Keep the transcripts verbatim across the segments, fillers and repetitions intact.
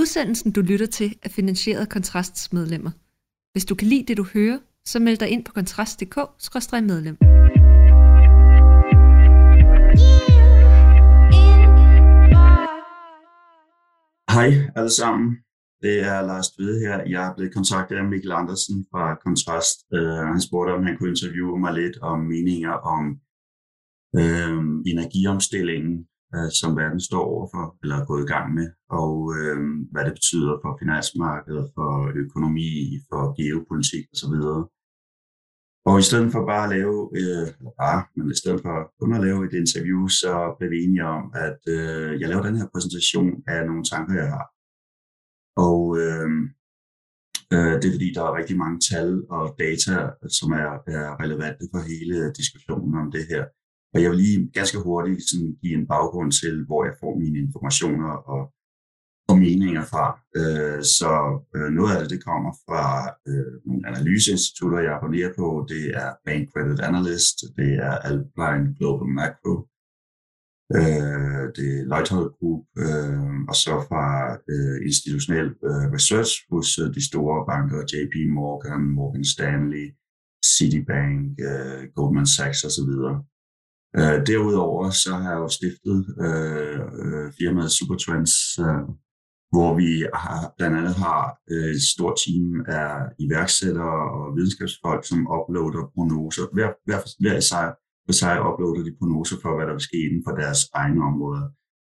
Udsendelsen, du lytter til, er finansieret af Kontrasts medlemmer. Hvis du kan lide det, du hører, så meld dig ind på kontrast punktum d k skråstreg medlem. Hej alle sammen. Det er Lars Tvede her. Jeg er blevet kontaktet af Mikkel Andersen fra Kontrast. Uh, han spurgte, om han kunne interviewe mig lidt om meninger om uh, energiomstillingen, uh, som verden står overfor, eller er gået i gang med, og uh, hvad det betyder for finansmarkedet, for økonomi, for geopolitik osv. Og i stedet for bare at lave, uh, eller bare, men i stedet for kun at lave et interview, så blev vi enige om, at uh, jeg laver den her præsentation af nogle tanker, jeg har. Og øh, øh, det er fordi, der er rigtig mange tal og data, som er, er relevante for hele diskussionen om det her. Og jeg vil lige ganske hurtigt sådan, give en baggrund til, hvor jeg får mine informationer og, og meninger fra. Øh, så øh, noget af det, det kommer fra øh, nogle analyseinstitutter, jeg abonnerer på. Det er Bank Credit Analyst, det er Alpine Global Macro, Uh, det er Lighthouder Group, uh, og så fra uh, institutionel uh, research hos uh, de store banker, J P Morgan, Morgan Stanley, Citibank, uh, Goldman Sachs osv. Uh, derudover så har jeg jo stiftet uh, uh, firmaet Supertrends, uh, hvor vi har, blandt andet har uh, et stort team af iværksættere og videnskabsfolk, som uploader prognoser, hver, hver, hver især for sig uploader de prognoser for, hvad der vil ske inden for deres egne områder.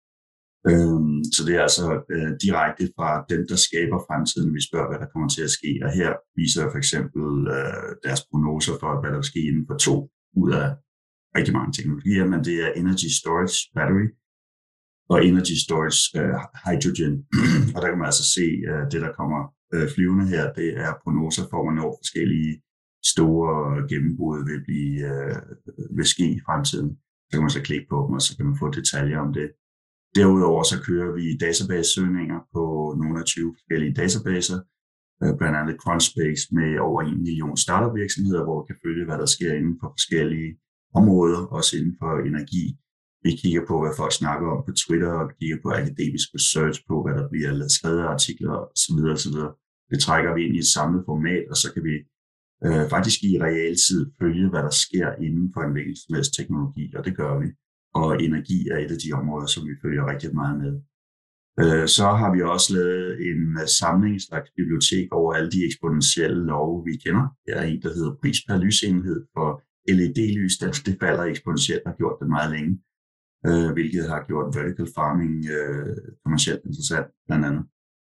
Øhm, så det er altså øh, direkte fra dem, der skaber fremtiden, vi spørger, hvad der kommer til at ske. Og her viser jeg for eksempel øh, deres prognoser for, hvad der vil ske inden for to ud af rigtig mange teknologier, men det er Energy Storage Battery og Energy Storage øh, Hydrogen. Og der kan man altså se, øh, det der kommer øh, flyvende her, det er prognoser for, hvornår forskellige store gennembrud vil, blive, øh, vil ske i fremtiden. Så kan man så klikke på dem, og så kan man få detaljer om det. Derudover så kører vi database-søgninger på nogle af tyve forskellige databaser, øh, blandt andet Crunchbase med over en million startup-virksomheder, hvor vi kan følge, hvad der sker inden for forskellige områder, også inden for energi. Vi kigger på, hvad folk snakker om på Twitter, og vi kigger på akademisk research på, hvad der bliver skrevet af artikler osv. osv. Det trækker vi ind i et samlet format, og så kan vi Øh, faktisk i realtid følge, hvad der sker inden for en hvilken som helst teknologi, og det gør vi. Og energi er et af de områder, som vi følger rigtig meget med. Øh, så har vi også lavet en samling, en slags bibliotek over alle de eksponentielle love, vi kender. Der er en, der hedder pris per lysenhed for L E D-lys. Det falder eksponentielt og har gjort det meget længe, øh, hvilket har gjort vertical farming øh, kommercielt interessant, blandt andet.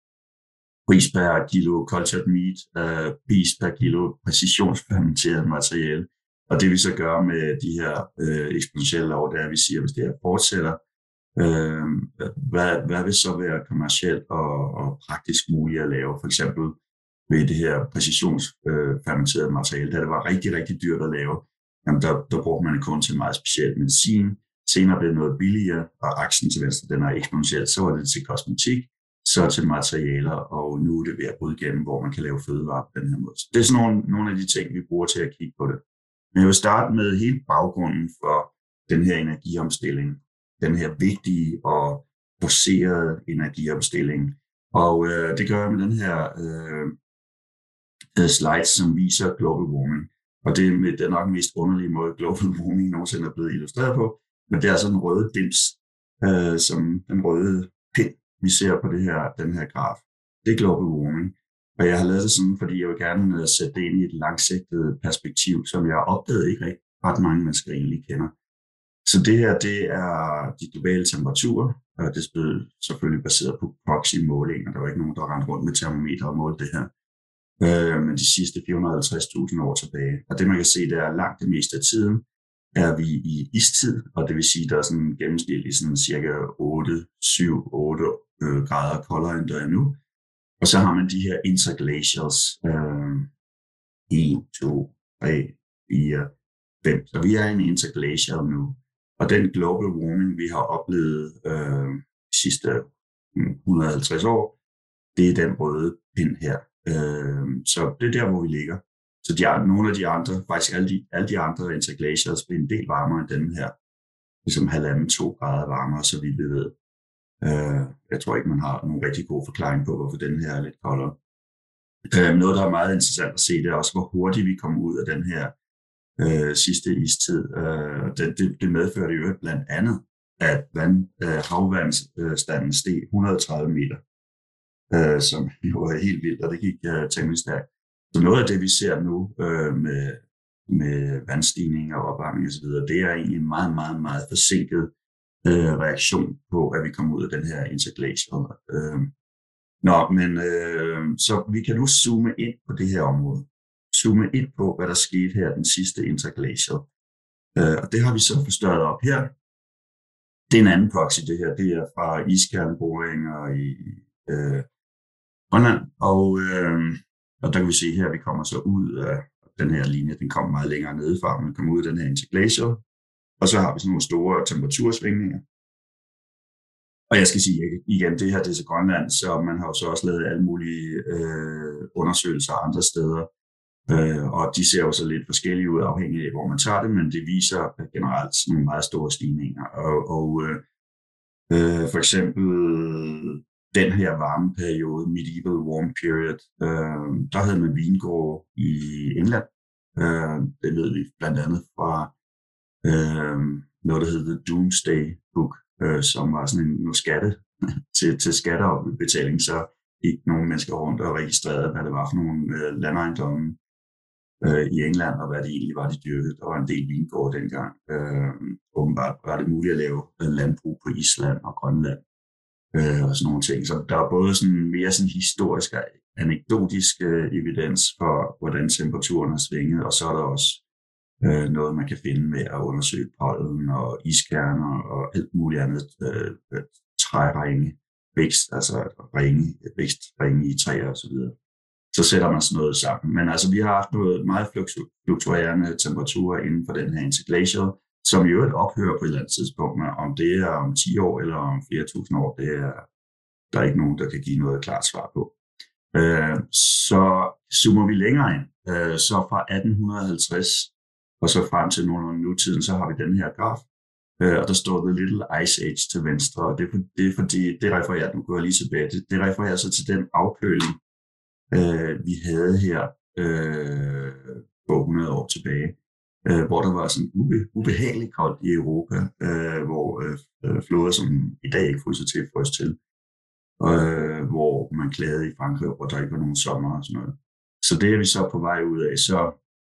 Pris per kilo cultured meat, uh, pris per kilo præcisionsfermenteret materiale. Og det vi så gør med de her uh, eksponentielle lov, det er, at vi siger, at hvis det her fortsætter, uh, hvad, hvad vil så være kommercielt og, og praktisk muligt at lave? For eksempel ved det her præcisionsfermenterede uh, materiale, da det var rigtig, rigtig dyrt at lave, jamen der, der brugte man det kun til meget speciel medicin. Senere blev det noget billigere, og aksen til venstre, den er eksponentielt, så var det til kosmetik, så til materialer, og nu er det ved at bryde igennem, hvor man kan lave fødevarer på den her måde. Så det er sådan nogle, nogle af de ting, vi bruger til at kigge på det. Men jeg vil starte med hele baggrunden for den her energiomstilling, den her vigtige og forcerede energiomstilling. Og øh, det gør jeg med den her øh, slide, som viser global warming. Og det er, med, det er nok den mest underlige måde, global warming nogensinde er blevet illustreret på, men det er altså den røde dims, øh, som den røde pind, vi ser på det her, den her graf. Det er global warming. Og jeg har lavet det sådan, fordi jeg vil gerne sætte det ind i et langsigtet perspektiv, som jeg opdagede ikke rigtig ret mange mennesker egentlig kender. Så det her, det er de globale temperaturer, og det er selvfølgelig baseret på proxy-målinger. Der var ikke nogen, der rendte rundt med termometer og målte det her. Øh, men de sidste fire hundrede og halvtreds tusind år tilbage. Og det man kan se, det er langt det meste af tiden, er vi i istid, og det vil sige, der er sådan gennemsnitligt sådan cirka otte, syv, otte øh, grader koldere end der er nu. Og så har man de her interglacials, øh, en, to, tre, fire, fem. Så vi er i en interglacial nu. Og den global warming, vi har oplevet øh, de sidste et hundrede og halvtreds år, det er den røde pind her. Øh, så det er der, hvor vi ligger. Så de, nogle af de andre, faktisk alle de, alle de andre interglacials bliver en del varmere end den her. Ligesom halvanden, to grader varmere, så vidt vi ved. Øh, jeg tror ikke, man har nogen rigtig god forklaring på, hvorfor den her er lidt koldere. Øh, noget, der er meget interessant at se, det er også, hvor hurtigt vi kommer ud af den her øh, sidste istid. Øh, det, det, det medførte jo blandt andet, at vand, øh, havvandsstanden steg et hundrede og tredive meter, øh, som jo var helt vildt, og det gik øh, temmelig stærkt. Så noget af det, vi ser nu øh, med, med vandstigning og opvarmning osv., det er egentlig en meget, meget, meget forsinket øh, reaktion på, at vi kommer ud af den her interglacial. Øh, Nå, men øh, så vi kan nu zoome ind på det her område. Zoome ind på, hvad der skete her den sidste interglacial. Øh, og det har vi så forstørret op her. Det er en anden proxy, det her. Det er fra iskerneboringer i øh, Grønland. Og, øh, og der kan vi se her, at vi kommer så ud af den her linje. Den kommer meget længere nedefra, men kommer ud af den her interglacial. Og så har vi sådan nogle store temperatursvingninger. Og jeg skal sige igen, det her det er til Grønland, så man har jo så også lavet alle mulige øh, undersøgelser andre steder. Øh, og de ser jo så lidt forskellige ud, afhængig af hvor man tager det, men det viser generelt nogle meget store stigninger. Og, og øh, for eksempel den her varmeperiode, medieval warm period, øh, der havde man vingårde i England. Øh, det ved vi blandt andet fra øh, noget, der hedder Doomsday Book, øh, som var sådan en noget skatte til, til skatteopbetaling, så gik nogle mennesker rundt og registrerede, hvad det var for nogle øh, landejendomme øh, i England, og hvad det egentlig var, de dyrkede. Der var en del vingårde dengang. Øh, åbenbart var det muligt at lave landbrug på Island og Grønland øh, og sådan nogle ting. Så der er både sådan mere sådan historisk og anekdotisk øh, evidens for, hvordan temperaturen har svinget, og så er der også øh, noget, man kan finde med at undersøge pollen og iskerner og alt muligt andet øh, træringe, vækst, altså ringe, vækstringe i træer og så videre. Så sætter man sådan noget sammen. Men altså, vi har haft noget meget fluktuerende temperaturer inden for den her interglacial, som jo et ophører på et eller andet tidspunkt. Om det er om ti år eller om flere tusind år, det er der er ikke nogen, der kan give noget klart svar på. Øh, så zoomer vi længere ind. Øh, så fra atten halvtreds og så frem til nogenlunde nutiden, så har vi den her graf. Øh, og der står The Little Ice Age til venstre, og det er, for, det er fordi, det refererer, nu går jeg lige tilbage, det, det refererer så til den afkøling, øh, vi havde her øh, på hundrede år tilbage, øh, hvor der var sådan ube, ubehageligt koldt i Europa, øh, hvor øh, floder, som i dag ikke fryser til, frøs til, øh, hvor man klagede i Frankrig, hvor der ikke var nogen sommer og sådan noget. Så det er vi så på vej ud af. Så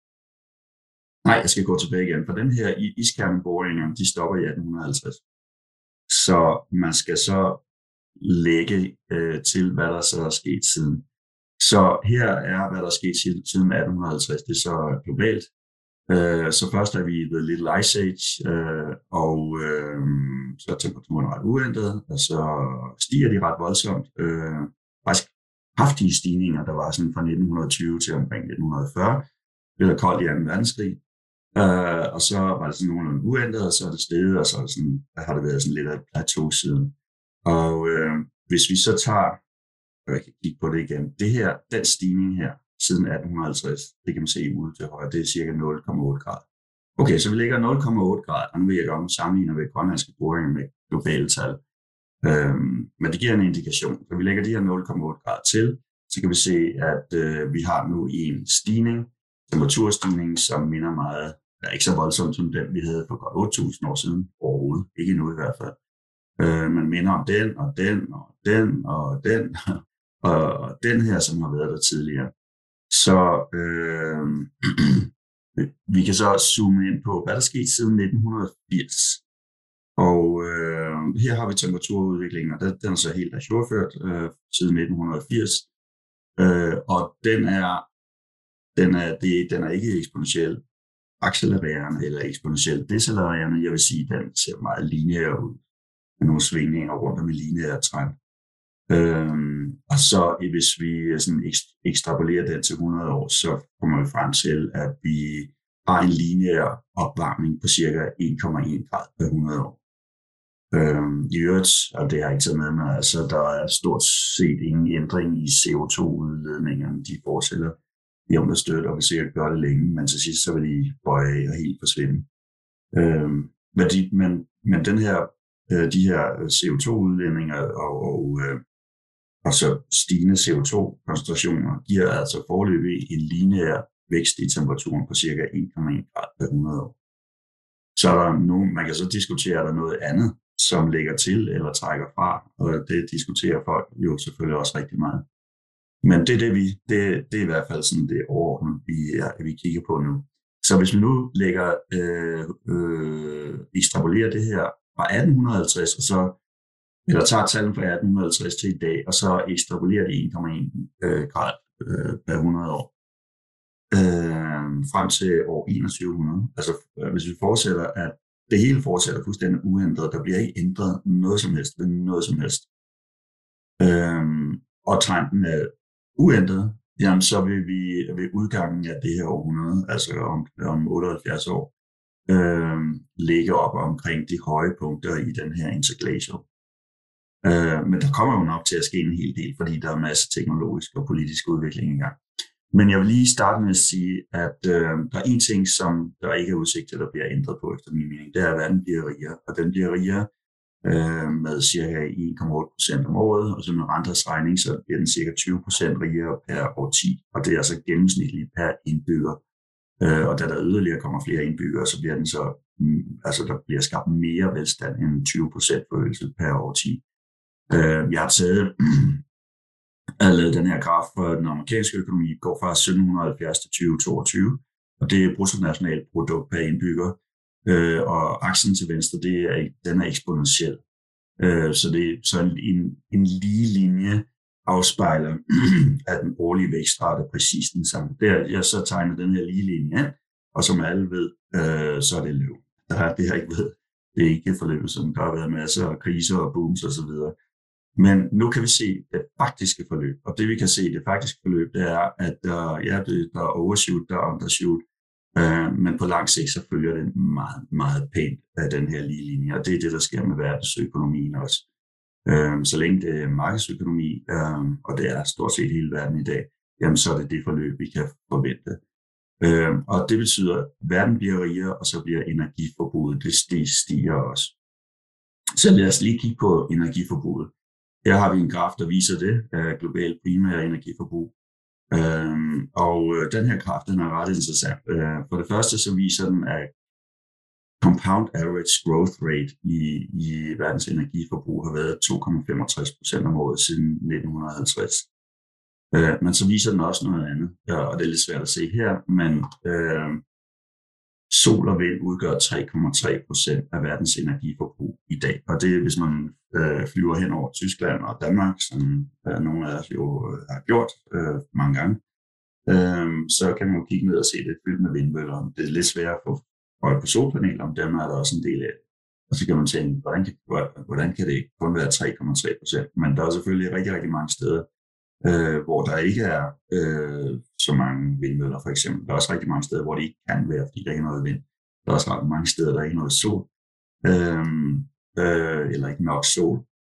nej, jeg skal gå tilbage igen, for den her iskerneboringer, de stopper i atten halvtreds. Så man skal så lægge øh, til, hvad der så er sket siden. Så her er, hvad der er sket siden atten halvtreds, det er så globalt. Øh, så først er vi i The Little Ice Age, øh, og øh, så er temperaturen ret uændret, og så stiger de ret voldsomt. Øh, faktisk kraftige stigninger, der var sådan fra nitten tyve til omkring nitten fyrre. Det var koldt i anden verdenskrig. Uh, og så var det sådan nogenlunde uændret, og så er det steget, og så er det sådan, der har det været sådan lidt af plateau siden. Og uh, hvis vi så tager, og jeg kan kigge på det igen, det her, den stigning her, siden atten halvtreds, det kan man se ude til højre, det er cirka nul komma otte grader. Okay, så vi ligger nul komma otte grader, og nu vil jeg godt sammenligne med grønlandske boringer med globale tal. Uh, men det giver en indikation. Så vi lægger de her nul komma otte grader til, så kan vi se, at uh, vi har nu en stigning, temperaturstigning, som minder meget, er ikke så voldsomt som den, vi havde for godt otte tusind år siden overhovedet. Ikke endnu i hvert fald. Øh, man minder om den, og den, og den, og den, og den her, som har været der tidligere. Så øh, vi kan så zoome ind på, hvad der skete siden nitten firs. Og øh, her har vi temperaturudviklingen, og den er så helt ajourført øh, siden nitten firs. Øh, og den er Den er, det, den er ikke eksponentielt accelererende eller eksponentielt decelererende. Jeg vil sige, at den ser meget lineær ud med nogle svingninger rundt om en lineær trend. Øhm, og så hvis vi sådan ekstrapolerer den til hundrede år, så kommer vi frem til, at vi har en lineær opvarmning på cirka en komma en grad per hundrede år. Øhm, I øvrigt, og det har jeg ikke taget med mig, altså der er stort set ingen ændring i C O to udledningerne, de fortsætter. De understøtter og vil sikkert gøre det længe, men til sidst så vil de bøje og helt forsvinde. Øhm, men, de, men, men den her øh, de her C O to udledninger og, og, øh, og så stigende C O to koncentrationer giver altså foreløbig en lineær vækst i temperaturen på cirka en komma en grad per hundrede år. Så er der nogen, man kan så diskutere, er der noget andet, som lægger til eller trækker fra, og det diskuterer folk jo selvfølgelig også rigtig meget. Men det er det, vi, det, det er i hvert fald sådan det overordnede, vi, vi kigger på nu. Så hvis vi nu lægger, øh, øh, ekstrapolerer det her fra atten halvtreds, og så, eller tager tallene fra atten halvtreds til i dag, og så ekstrapolerer det en komma en øh, grad øh, per hundrede år, øh, frem til år enogtyve hundrede. Altså hvis vi fortsætter, at det hele fortsætter fuldstændig uændret, der bliver ikke ændret noget som helst, noget som helst. Øh, og trenden er uændret, jamen så vil vi ved udgangen af det her århundrede, altså om, om otteoghalvfjerds år, øh, ligge op omkring de høje punkter i den her interglacial. Øh, men der kommer jo nok til at ske en hel del, fordi der er en masse teknologisk og politisk udvikling i gang. Men jeg vil lige starte med at sige, at øh, der er en ting, som der ikke er udsigt til, der bliver ændret på efter min mening. Det er, at verden bliver rigere, og den bliver rigere øh, med cirka en komma otte procent om året, og så med renters regning, så bliver den cirka tyve procent rigere per årti, og det er altså gennemsnitligt per indbygger. Øh, og da der yderligere kommer flere indbyggere, så bliver den så, mm, altså der bliver skabt mere velstand end tyve procent forøgelse per årti. Øh, jeg har taget Jeg har lavet den her graf for den amerikanske økonomi, går fra sytten halvfjerds til tyve toogtyve, og det er bruttonationalprodukt per indbygger. Øh, og aksen til venstre, det er, den er eksponentiel. Øh, så det er så en, en lige linje afspejler, at den årlige vækstrate er præcis den samme. Der, jeg så tegner den her lige linje ind, og som alle ved, øh, så er det løv. Der er det, jeg ikke ved. Det er ikke forløbet, som der har været masser af kriser og booms og så videre. Men nu kan vi se det faktiske forløb, og det vi kan se det faktiske forløb, det er, at der, ja, der er overshoot, der er undershoot, øh, men på lang sigt så følger det meget, meget pænt af den her lige linje, og det er det, der sker med verdensøkonomien også. Øh, så længe det er markedsøkonomi, øh, og det er stort set hele verden i dag, jamen så er det det forløb, vi kan forvente. Øh, og det betyder, at verden bliver rigere, og så bliver energiforbruget, det stiger også. Så lad os lige kigge på energiforbruget. Her har vi en graf, der viser det, af globalt primære energiforbrug. Øhm, og den her graf, den er ret interessant. Øh, for det første så viser den, at compound average growth rate i, i verdens energiforbrug har været to komma femogtres procent om året siden nitten halvtreds. Øh, men så viser den også noget andet, og det er lidt svært at se her, men øh, sol og vind udgør tre komma tre procent af verdens energiforbrug i dag. Og det er, hvis man øh, flyver hen over Tyskland og Danmark, som øh, nogle af os jo øh, har gjort øh, mange gange, øh, så kan man jo kigge ned og se det fyldt med vindmøller. Det er lidt svært at få øje på solpaneler, om dem er der også en del af. Og så kan man tænke, hvordan kan, hvordan kan det kun være tre komma tre procent? Men der er selvfølgelig rigtig, rigtig mange steder, øh, hvor der ikke er øh, så mange vindmøller, for eksempel. Der er også rigtig mange steder, hvor det ikke kan være, fordi der ikke er noget vind. Der er også ret mange steder, der er ikke noget sol, øh, øh, eller ikke nok sol.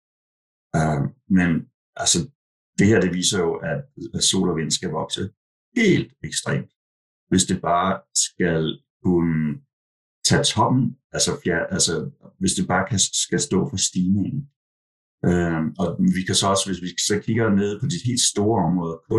Uh, men altså, det her, det viser jo, at, at sol og vind skal vokse helt ekstremt. Hvis det bare skal kunne tage toppen, altså, fjer, altså hvis det bare kan, skal stå for stigningen. Uh, og vi kan så også, hvis vi så kigger ned på de helt store områder, kul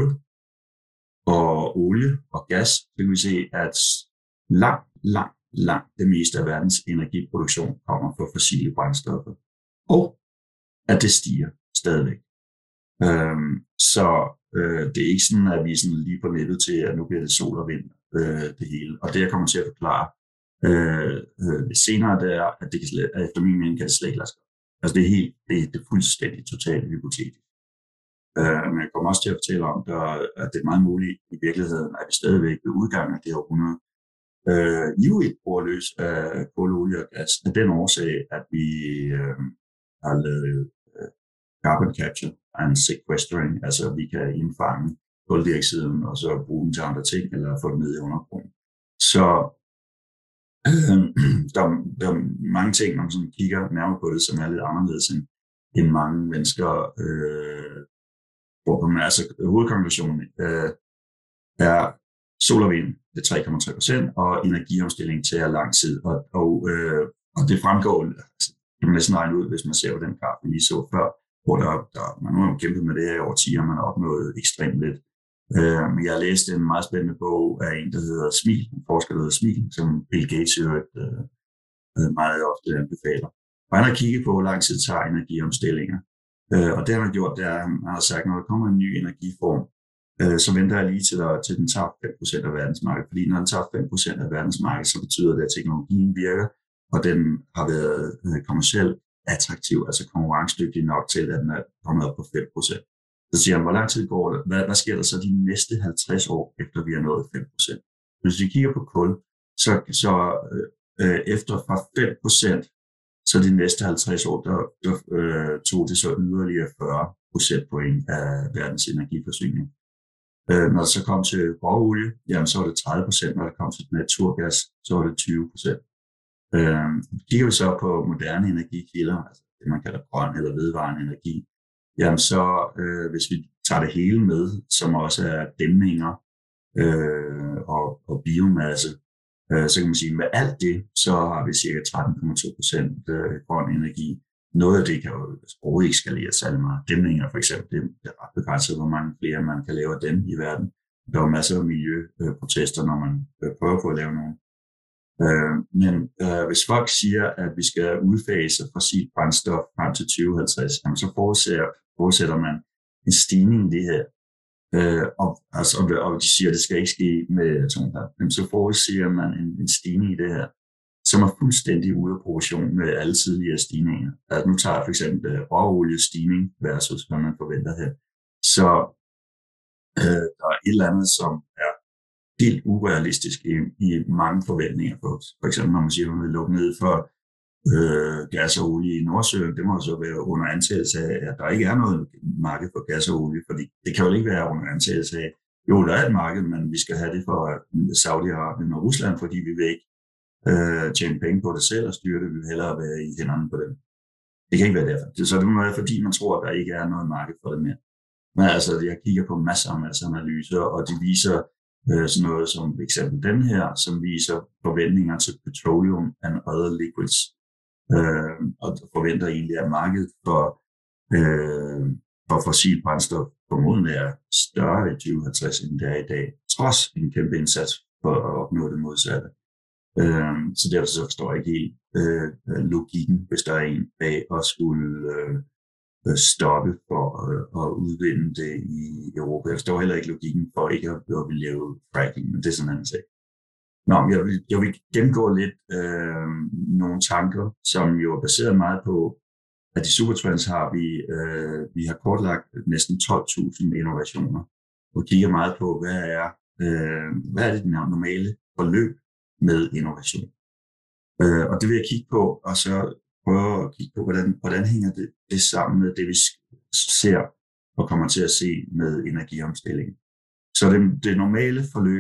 og olie og gas, så kan vi se, at langt, langt, langt det meste af verdens energiproduktion kommer fra fossile brændstoffer. Og at det stiger stadigvæk. Øhm, så øh, det er ikke sådan, at vi er sådan lige på nettet til, at nu bliver det sol og vind, øh, det hele. Og det, jeg kommer til at forklare øh, øh, senere, det er, at det kan slet, at efter min mening kan det slet ikke lade sig. Altså det er helt, det, det er fuldstændig totalt hypotetisk. Øh, men jeg kommer også til at fortælle om, der, at det er meget muligt i virkeligheden, at vi stadigvæk ved udgangen af det her århundrede øh, ivrigt bruger løs af kul, olie og gas. Af den årsag, at vi øh, har lavet øh, carbon capture and sequestering, altså vi kan indfange kuldioxiden og så bruge den til andre ting, eller få den ned i undergrunden. Så øh, der, der er mange ting, når man sådan kigger nærmere på det, som er lidt anderledes end, end mange mennesker øh, hvor man altså hovedkonklusionen øh, er sol og vind, det er tre komma tre procent, og energiomstilling tager lang tid. Og, og, øh, og det fremgår, altså, kan man næsten regne ud, hvis man ser på den graf, vi lige så før, hvor der, der man nu har jo kæmpet med det her i årtier, man har opnået ekstremt lidt. Øh, men jeg har læst en meget spændende bog af en, der hedder Smil, en forsker, der hedder Smil, som Bill Gates jo øh, meget ofte anbefaler. Og han har kigget på, hvor lang tid tager energiomstillinger. Øh, og det han har gjort, det er, at han har sagt, når der kommer en ny energiform, øh, så venter jeg lige til, der, til den tager fem procent af verdensmarkedet. Fordi når den tager fem procent af verdensmarkedet, så betyder det, at teknologien virker, og den har været øh, kommercielt attraktiv, altså konkurrencedygtig nok til, at den er kommet op på fem procent. Så siger han, hvor lang tid går det? Hvad, hvad sker der så de næste halvtreds år, efter vi har nået fem procent? Hvis vi kigger på kul, så, så øh, efter fra fem procent, så de næste halvtreds år, der, der øh, tog det så yderligere fyrre procentpoint af verdens energiforsyning. Øh, når det så kom til råolie, jamen så var det tredive procent, når det kom til naturgas, så var det tyve procent. Øh, kigger vi så på moderne energikilder, altså det man kalder grøn eller vedvarende energi, jamen så øh, hvis vi tager det hele med, som også er dæmninger øh, og, og biomasse, øh, så kan man sige, at med alt det, så har vi cirka tretten komma to procent øh, grøn energi. Noget af det kan jo overhovedet ikke skalere særlig meget. Dæmninger for eksempel, det er ret begrænset, hvor mange flere man kan lave af dem i verden. Der er masser af miljøprotester, når man prøver på at lave nogen. Øh, men øh, hvis folk siger, at vi skal udfase fossilt brændstof frem til tyve halvtreds, jamen, så forudsætter, forudsætter man en stigning i det her. Øh, og, altså, og de siger, at det skal ikke ske med atomkraft. Jamen, så forudser man en, en stigning i det her, som er fuldstændig ude af proportion med alle tidligere stigninger. Altså, nu tager jeg for eksempel råoliestigning versus hvad man forventer her. Så øh, der er et eller andet, som er helt urealistisk i, i mange forventninger på os. For eksempel når man siger, at man vil lukke ned for øh, gas og olie i Nordsøen, det må så være under antagelse af, at der ikke er noget marked for gas og olie, fordi det kan jo ikke være under antagelse af, jo, der er et marked, men vi skal have det for Saudi-Arabien og Rusland, fordi vi vil ikke øh, tjene penge på det selv og styre det, vi vil hellere være i hænderne på dem. Det kan ikke være derfor. Så det må være, fordi man tror, at der ikke er noget marked for det mere. Men altså, jeg kigger på masser og masser af analyser, og de viser øh, sådan noget som eksempel den her, som viser forventninger til petroleum and other liquids. Øh, og forventer egentlig, at markedet for, øh, for fossil brændstof formodentlig er større i tyve halvtreds, end det er i dag, trods en kæmpe indsats for at opnå det modsatte. Øh, så derfor så forstår jeg ikke helt øh, logikken, hvis der er en bag at skulle øh, stoppe for øh, at udvinde det i Europa. Jeg forstår heller ikke logikken for ikke at, at ville lave fracking, men det er sådan en anden sag. Nå, jeg vil, jeg vil gennemgå lidt øh, nogle tanker, som jo er baseret meget på, at i Supertrends har vi, øh, vi har kortlagt næsten tolv tusind innovationer, og kigger meget på, hvad er, øh, hvad er det normale forløb med innovation. Øh, og det vil jeg kigge på, og så prøve at kigge på, hvordan, hvordan hænger det, det sammen med det, vi ser og kommer til at se med energiomstilling. Så det, det normale forløb,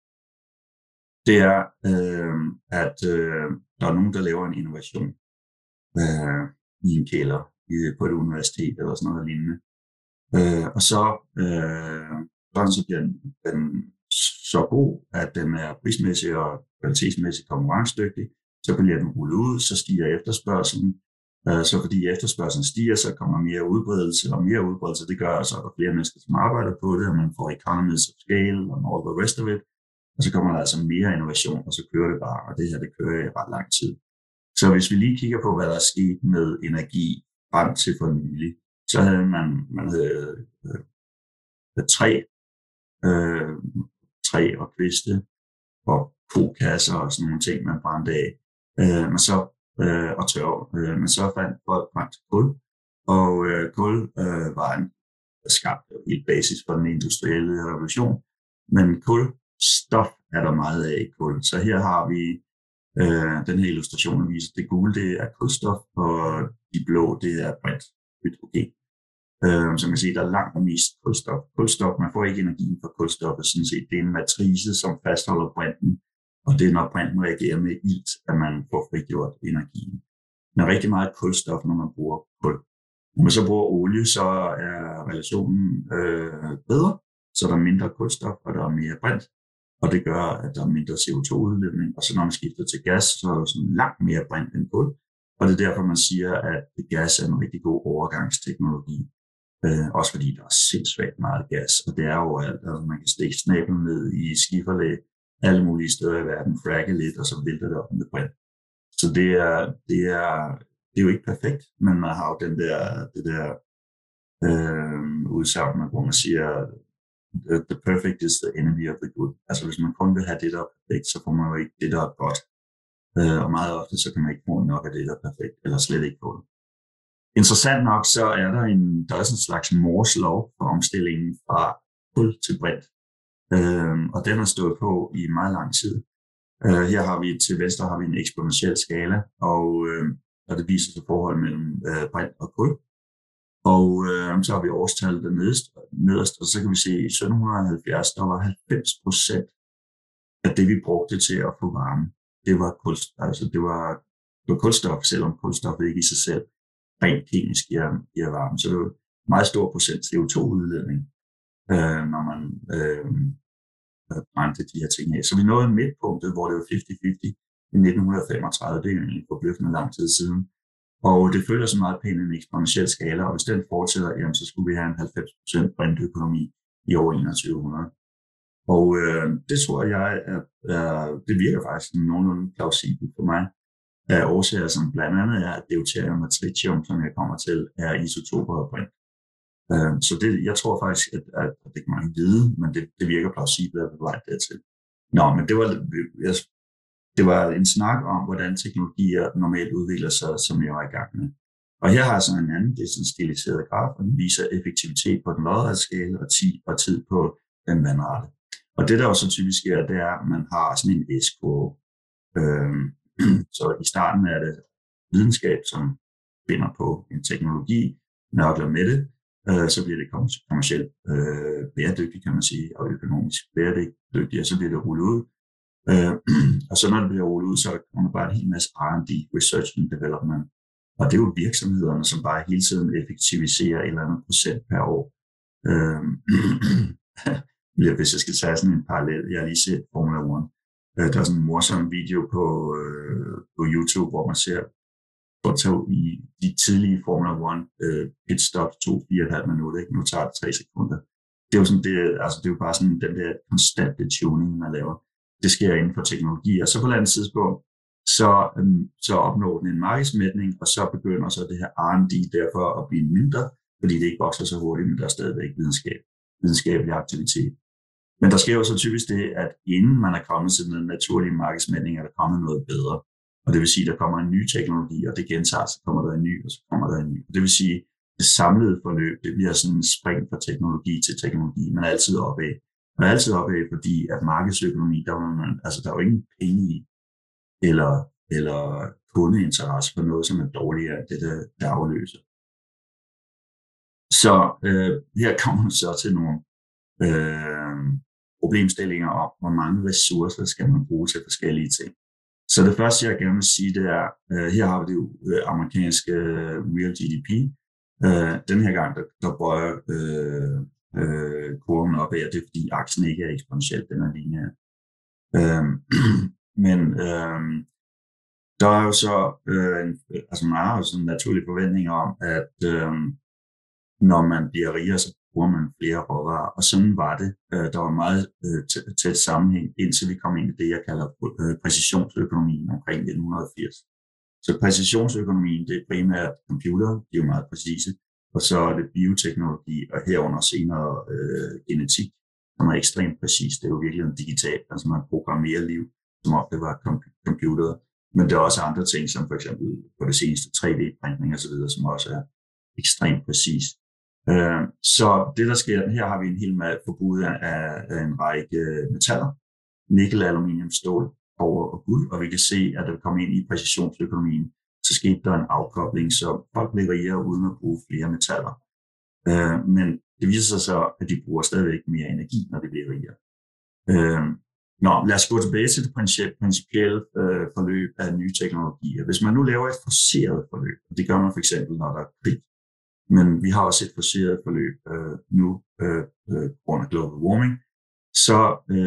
det er, øh, at øh, der er nogen, der laver en innovation øh, i en kælder i, på et universitet eller sådan noget lignende. Øh, og så, øh, så bliver den, den så god, at den er prismæssig og kvalitetsmæssigt konkurrencedygtig. Så bliver den rullet ud, så stiger efterspørgselen. Øh, så fordi efterspørgselen stiger, så kommer mere udbredelse, og mere udbredelse, det gør altså, at der er flere mennesker, som arbejder på det, og man får economies of scale og all the rest of it. Og så kommer der altså mere innovation, og så kører det bare, og det her, det kører i ret lang tid. Så hvis vi lige kigger på, hvad der er sket med energi frem til for nylig, så havde man, man havde øh, træ, øh, træ og kviste, og kokasser og sådan nogle ting, man brændte af, øh, men så, øh, og tør, øh, men så fandt folk frem til kul, og øh, kul øh, var en skabt helt basis for den industrielle revolution, men kul stof er der meget af i kul. Så her har vi øh, den her illustration, der viser, det gule, det er kulstof, og de blå, det er brint hydrogen. Øh, så man kan sige, der er langt mest kulstof. Kulstof, man får ikke energien fra kulstoffet, sådan set. Det er en matrice, som fastholder brinten, og det er, når brinten reagerer med ilt, at man får frigjort energien. Der er rigtig meget kulstof, når man bruger kul. Når man så bruger olie, så er relationen øh, bedre, så der er mindre kulstof, og der er mere brint. Og det gør, at der er mindre C O to udledning. Og så når man skifter til gas, så er der sådan langt mere brint end kul. Og det er derfor, man siger, at gas er en rigtig god overgangsteknologi. Øh, også fordi der er sindssygt meget gas, og det er overalt. Altså, man kan stikke snablen ned i skiferlag alle mulige steder i verden, fragge lidt, og så vælter det op med brint. Så det er, det er, det er jo ikke perfekt, men man har jo den der, det der øh, udsagn, hvor man siger, the perfect is the enemy of the good. Altså hvis man kun vil have det, der er perfekt, så får man jo ikke det, der er godt. Øh, og meget ofte, så kan man ikke få nok af det, der er perfekt, eller slet ikke få det. Interessant nok, så er der en, der er sådan en slags Moores lov for omstillingen fra kul til brint. Øh, og den har stået på i meget lang tid. Øh, her har vi til venstre har vi en eksponentiel skala, og, øh, og det viser sig forhold mellem øh, brint og kul. Og øh, så har vi årstallet dernederst, nederst, og så kan vi se, at i sytten halvfjerds, der var halvfems procent af det, vi brugte til at få varme. Det var kulstof, altså det var, det var kulstof, selvom kulstof ikke i sig selv rent kemisk giver, giver varme. Så det var meget stor procent C O to udledning, øh, når man øh, brændte de her ting af. Så vi nåede midtpunktet, hvor det var halvtreds halvtreds i nitten femogtredive. Det er egentlig forbløffende lang tid siden. Og det følger så meget pænt en eksponentiel skala, og hvis den fortsætter, jamen, så skulle vi have en halvfems procent brintøkonomi i år enogtyve hundrede. Og øh, det tror jeg, er, er, det virker faktisk nogenlunde plausibelt for mig, af årsager, som blandt andet er, at deuterium og tritium, som jeg kommer til, er isotoper af brint. Øh, så det, jeg tror faktisk, at, at, at det kan man ikke vide, men det, det virker plausibelt at bevare dertil. Nå, men det var, jeg, det var en snak om, hvordan teknologier normalt udvikler sig, som jeg var i gang med. Og her har jeg så en anden, det er sådan en stiliseret graf, og den viser effektivitet på den lodrette skala og tid, og tid på den vandrette. Og det, der også så typisk sker, det er, at man har sådan en S-kurve. Øhm, så i starten er det videnskab, som finder på en teknologi, nørkler med det, øh, så bliver det kommercielt øh, bæredygtigt, kan man sige, og økonomisk bæredygtigt, og så bliver det rullet ud. Øh, og så når det bliver rullet ud, så kommer bare en hel masse R and D, Research and Development. Og det er jo virksomhederne, som bare hele tiden effektiviserer et eller andet procent per år. Øh, hvis jeg skal tage sådan en parallel, jeg har lige set Formula et. Øh, der er sådan en morsom video på, øh, på YouTube, hvor man ser for at tage i de tidlige Formula et øh, pitstop tog fire komma fem minutter, ikke? Nu tager det tre sekunder. Det er jo sådan, det, altså det er jo bare sådan den der konstante tuning, man laver. Det sker inden for teknologi, og så på et eller andet tidspunkt, så, øhm, så opnår den en markedsmætning, og så begynder så det her R and D derfor at blive mindre, fordi det ikke vokser så hurtigt, men der er stadigvæk videnskab, videnskabelig aktivitet. Men der sker jo så typisk det, at inden man er kommet til den naturlige markedsmætning, er der kommet noget bedre. Og det vil sige, at der kommer en ny teknologi, og det gentager, så kommer der en ny, og så kommer der en ny. Og det vil sige, at det samlede forløb, det bliver sådan en spring fra teknologi til teknologi, men altid opad. Man er altid opad, fordi at markedsøkonomi, der er, man, altså, der er jo ingen penge i, eller, eller kundeinteresse for noget, som er dårligere end det, der, der afløser. Så øh, her kommer man så til nogle øh, problemstillinger om, hvor mange ressourcer skal man bruge til forskellige ting. Så det første, jeg gerne vil sige, det er, øh, her har vi det jo øh, amerikanske øh, real G D P. Øh, den her gang, der, der bøjer øh, øh, kurven op af, det er fordi aktien ikke er eksponentiel, den er lineær. Øh, men øh, der er jo så, øh, altså man har jo sådan en naturlig forventning om, at øh, når man bliver rigere, så bruger man flere råvarer, og sådan var det. Øh, der var meget øh, tæt sammenhæng, indtil vi kom ind i det, jeg kalder øh, præcisionsøkonomien omkring nitten firs. Så præcisionsøkonomien, det er primært computer, de er jo meget præcise, og så er det bioteknologi, og herunder senere øh, genetik, som er ekstremt præcis. Det er jo virkelig en digital, altså man programmerer liv, som ofte var computer. Men der er også andre ting, som for eksempel på det seneste tre D-printning og så videre, som også er ekstremt præcis. Øh, så det, der sker, her har vi en hel masse forbud af, af en række metaller, nikkel, aluminium, stål, kobber og guld, og vi kan se, at da vi kom ind i præcisionsøkonomien, så skete der en afkobling, så folk blev rigere uden at bruge flere metaller. Øh, men det viser sig så, at de bruger stadigvæk mere energi, når de bliver rigere. Øh, Nå, lad os gå tilbage til det principielle øh, forløb af nye teknologier. Hvis man nu laver et forceret forløb, og det gør man for eksempel, når der er krig, men vi har også et forceret forløb øh, nu øh, øh, på grund af global warming, så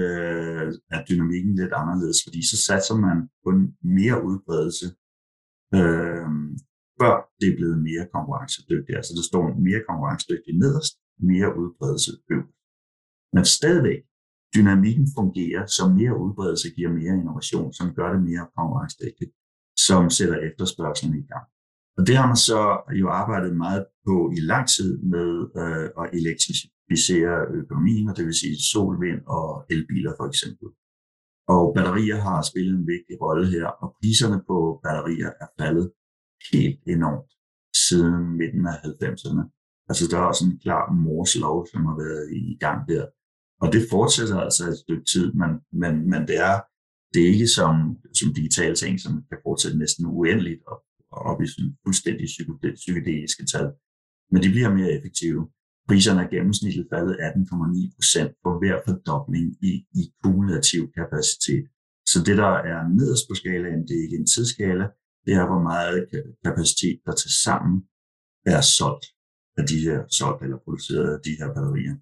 øh, er dynamikken lidt anderledes, fordi så satser man på en mere udbredelse øh, før det er blevet mere konkurrencedygtigt. Altså der står mere konkurrencedygtigt nederst, mere udbredelse øverst. Men stadigvæk, dynamikken fungerer, som mere udbredelse giver mere innovation, som gør det mere konkurrencedygtigt, som sætter efterspørgselen i gang. Og det har man så jo arbejdet meget på i lang tid med øh, at elektrificere økonomien, og det vil sige sol, vind og elbiler for eksempel. Og batterier har spillet en vigtig rolle her, og priserne på batterier er faldet helt enormt siden midten af halvfemserne. Altså der er også en klar Moores lov, som har været i gang der. Og det fortsætter altså et stykke tid, men, men, men det, er, det er ikke som, som digitale ting, som kan fortsætte næsten uendeligt og, og op i sådan fuldstændig psykedeliske tal. Men de bliver mere effektive. Priserne er gennemsnitligt faldet atten komma ni procent for hver fordobling i, i kumulativ kapacitet. Så det, der er nederst på skalaen, det er ikke en tidsskala, det er, hvor meget kapacitet, der til sammen er solgt af de her solgt eller produceret af de her batterier.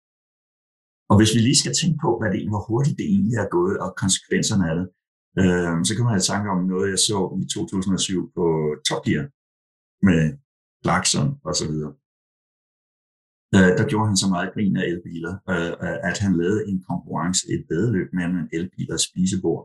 Og hvis vi lige skal tænke på, hvad det, hvor hurtigt det egentlig er gået, og konsekvenserne af det, øh, så kan man have tanke om noget, jeg så i to tusind og syv på Top Gear med Clarkson og så videre. Øh, der gjorde han så meget grin af elbiler, øh, at han lavede en konkurrence, et væddeløb mellem en elbil og spisebord.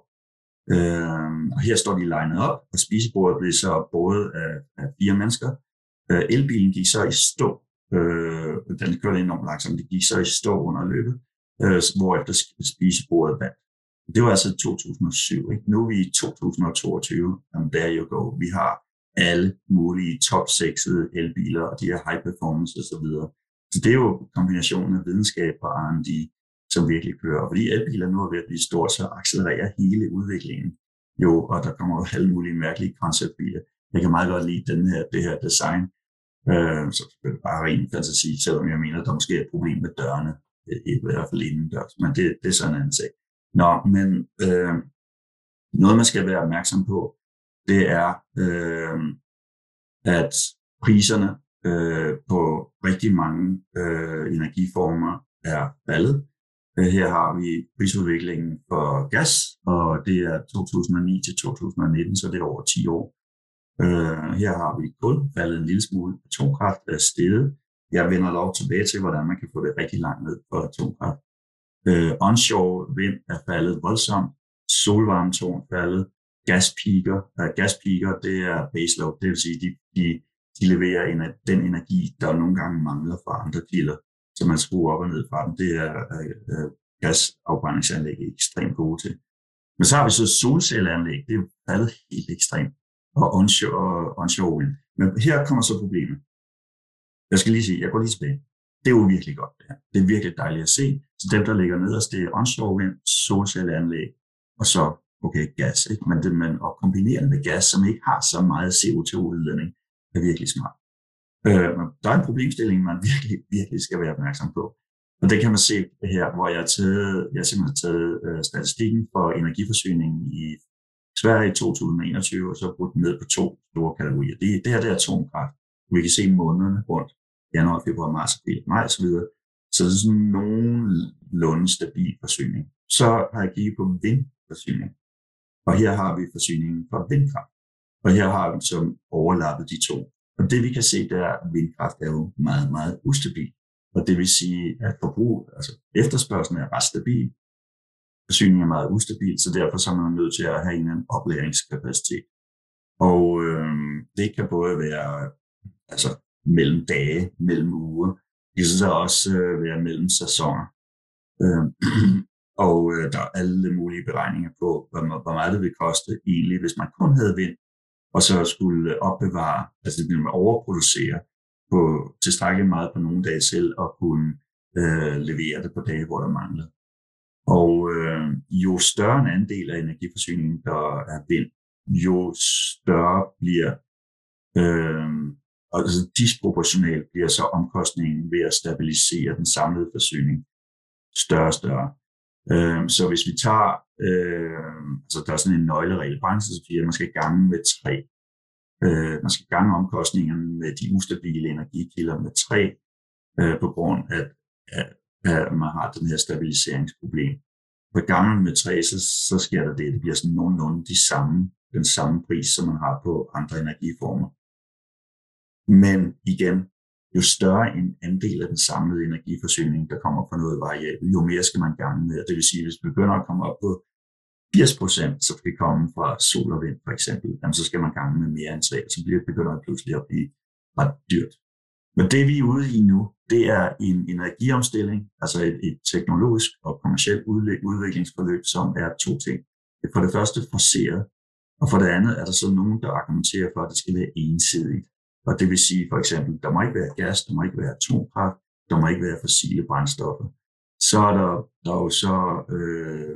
Øh, og her står de linet op, og spisebordet blev så båret af, af fire mennesker. Øh, elbilen gik så i stå. Øh, den kørte enormt langsomt. Det gik så i stå under løbet, øh, hvorefter spisebordet vandt. Det var altså to tusind og syv. Ikke? Nu er vi i to tusind og toogtyve, and there you go. Vi har alle mulige top sexede elbiler, og de her high performance og så videre. Så det er jo kombinationen af videnskab og R and D, som virkelig kører. Og fordi elbiler nu er ved at blive stort, så accelererer hele udviklingen jo, og der kommer jo alle mulige mærkelige konceptbiler. Jeg kan meget godt lide den her, det her design, øh, så det er bare ren fantasi, selvom jeg mener, at der måske er et problem med dørene, i hvert fald indendørs, men det, det er sådan en anden sag. Nå, men øh, noget man skal være opmærksom på, det er, øh, at priserne øh, på rigtig mange øh, energiformer er faldet. Her har vi prisudviklingen for gas, og det er to tusind og ni til to tusind og nitten, så det er over ti år. Uh, her har vi kul faldet en lille smule. Atomkraft er steget. Jeg vender lov tilbage til, hvordan man kan få det rigtig langt ned for atomkraft. Uh, onshore vind er faldet voldsomt. Solvarmetårn er faldet. Gaspiker, uh, gaspiker, det er baseload, det vil sige, de, de, de leverer en, den energi, der nogle gange mangler fra andre kilder, så man skruer op og ned fra dem. Det er uh, gasafbrændingsanlæg ekstremt gode til. Men så har vi så solcelleanlæg, det er faldet helt ekstremt. Og onshore, onshore wind. Men her kommer så problemet. Jeg skal lige sige, jeg går lige tilbage. Det er jo virkelig godt, det her. Det er virkelig dejligt at se. Så dem, der ligger nederst, det er onshore wind, solcelleanlæg, og så, okay, gas. Ikke? Men det, man at kombinere med gas, som ikke har så meget C O to udledning, er virkelig smart. Øh, men der er en problemstilling, man virkelig, virkelig skal være opmærksom på. Og det kan man se her, hvor jeg har taget, jeg har simpelthen taget øh, statistikken for energiforsyningen i Sverige i to tusind og enogtyve, og så brugt ned på to store kategorier. Det, det her det er atomkraft. Vi kan se månederne rundt, januar, februar, marts, april, maj og så videre. Så det er sådan nogenlunde stabil forsyning. Så har jeg kigget på vindforsyning. Og her har vi forsyningen fra vindkraft. Og her har vi som overlappet de to. Og det vi kan se, det er, at vindkraft er jo meget, meget ustabil. Og det vil sige, at forbrug, altså efterspørgselen er ret stabil. Forsyningen er meget ustabil, så derfor så er man nødt til at have en oplæringskapacitet. Og øh, det kan både være altså, mellem dage, mellem uger. Det kan så også øh, være mellem sæsoner. Øh, og øh, der er alle mulige beregninger på, hvor, hvor meget det vil koste egentlig, hvis man kun havde vind, og så skulle opbevare, altså det ville man overproducere på tilstrækkeligt meget på nogle dage selv, og kunne øh, levere det på dage, hvor der manglede. Og øh, jo større en andel af energiforsyningen, der er vind, jo større bliver, øh, altså disproportionalt bliver så omkostningen ved at stabilisere den samlede forsyning større og større. Øh, så hvis vi tager, øh, altså der er sådan en nøgleregel i branchen, så siger, at man skal gange med tre. Øh, man skal gange omkostningerne med de ustabile energikilder med tre, øh, på grund af, at at man har den her stabiliseringsproblem. På gangen med tre, så, så sker der det, det bliver sådan nogenlunde de samme den samme pris, som man har på andre energiformer. Men igen, jo større en andel af den samlede energiforsyning, der kommer fra noget variabelt, jo mere skal man gange med. Det vil sige, hvis vi begynder at komme op på firs procent, så skal komme fra sol og vind for eksempel, jamen, så skal man gange med mere end tre, så bliver det begynder det pludselig at blive ret dyrt. Men det vi er ude i nu, det er en energiomstilling, altså et, et teknologisk og kommercielt udviklingsforløb, som er to ting. For det første forceret, og for det andet er der så nogen, der argumenterer for, at det skal være ensidigt. Og det vil sige for eksempel, der må ikke være gas, der må ikke være atomkraft, der må ikke være fossile brændstoffer. Så er der, der er jo så øh,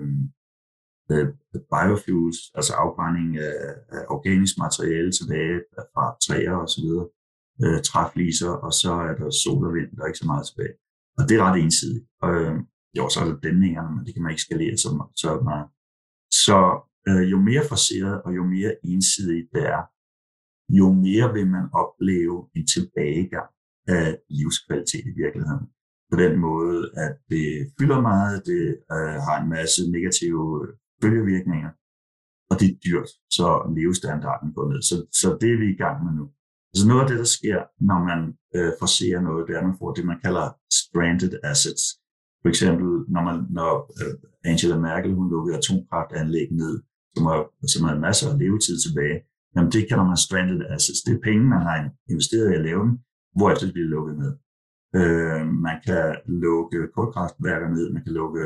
øh, biofuels, altså afbrænding af, af organisk materiale tilbage fra træer og så videre, øh, træfliser, og så er der sol og vind, der er ikke så meget tilbage. Og det er ret ensidigt. Og, øh, jo, så er der dæmningerne, men det kan man ikke skalere så, så meget. Så øh, jo mere forceret og jo mere ensidigt det er, jo mere vil man opleve en tilbagegang af livskvalitet i virkeligheden. På den måde, at det fylder meget, det øh, har en masse negative følgevirkninger, og det er dyrt, så levestandarden går ned. Så, så det er vi i gang med nu. Så noget af det, der sker, når man øh, forcerer noget, det er, at man får det, man kalder stranded assets. For eksempel, når, man, når øh, Angela Merkel hun lukkede atomkraftanlæg ned, som har, som har masser af levetid tilbage, jamen det kalder man stranded assets. Det er penge, man har investeret i at lave dem, hvorefter det bliver lukket ned. Øh, man kan lukke kulkraftværker ned, man kan lukke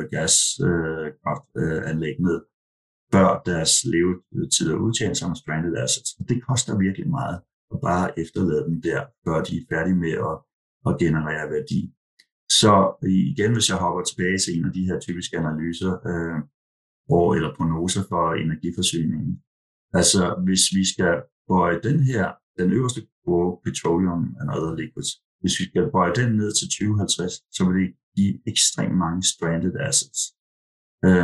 gaskraftanlæg øh, ned, før deres levetid er udtjent som stranded assets. Og det koster virkelig meget at bare efterlade dem der, før de er færdige med at, at generere værdi. Så igen, hvis jeg hopper tilbage til en af de her typiske analyser øh, og, eller prognoser for energiforsyningen, altså hvis vi skal bøje den her, den øverste kurve, petroleum and other liquids, hvis vi skal bøje den ned til tyve halvtreds, så vil det give ekstremt mange stranded assets. Øh,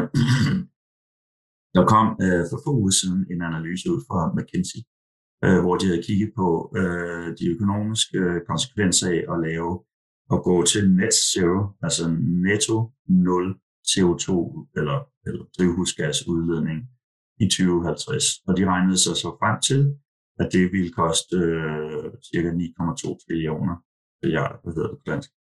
der kom øh, for få uger siden en analyse ud fra McKinsey, øh, hvor de havde kigget på øh, de økonomiske konsekvenser af at lave og gå til net zero, altså netto nul C O to eller, eller drivhusgasudledning i tyve halvtreds. Og de regnede sig så frem til, at det ville koste øh, cirka ni komma to trillioner milliarder, hvad hedder det på dansk,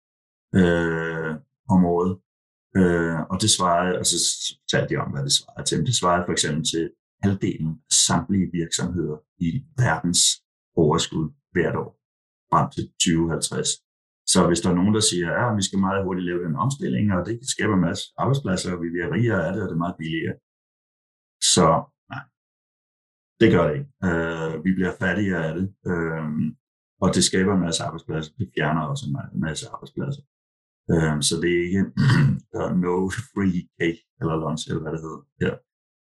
øh, om året. Øh, og det svarede, og så fortalte de om, hvad det svarede til. Det svarede for eksempel til halvdelen af samtlige virksomheder i verdens overskud hvert år frem til tyve halvtreds. Så hvis der er nogen, der siger, at ja, vi skal meget hurtigt lave den omstilling, og det skaber en masse arbejdspladser, og vi bliver rigere af det, og det er meget billigere. Så nej, det gør det ikke. Uh, vi bliver fattigere af det, uh, og det skaber en masse arbejdspladser. Det fjerner også en masse arbejdspladser. Uh, så det er ikke der er no free cake eller lunch, eller hvad det hedder. Ja.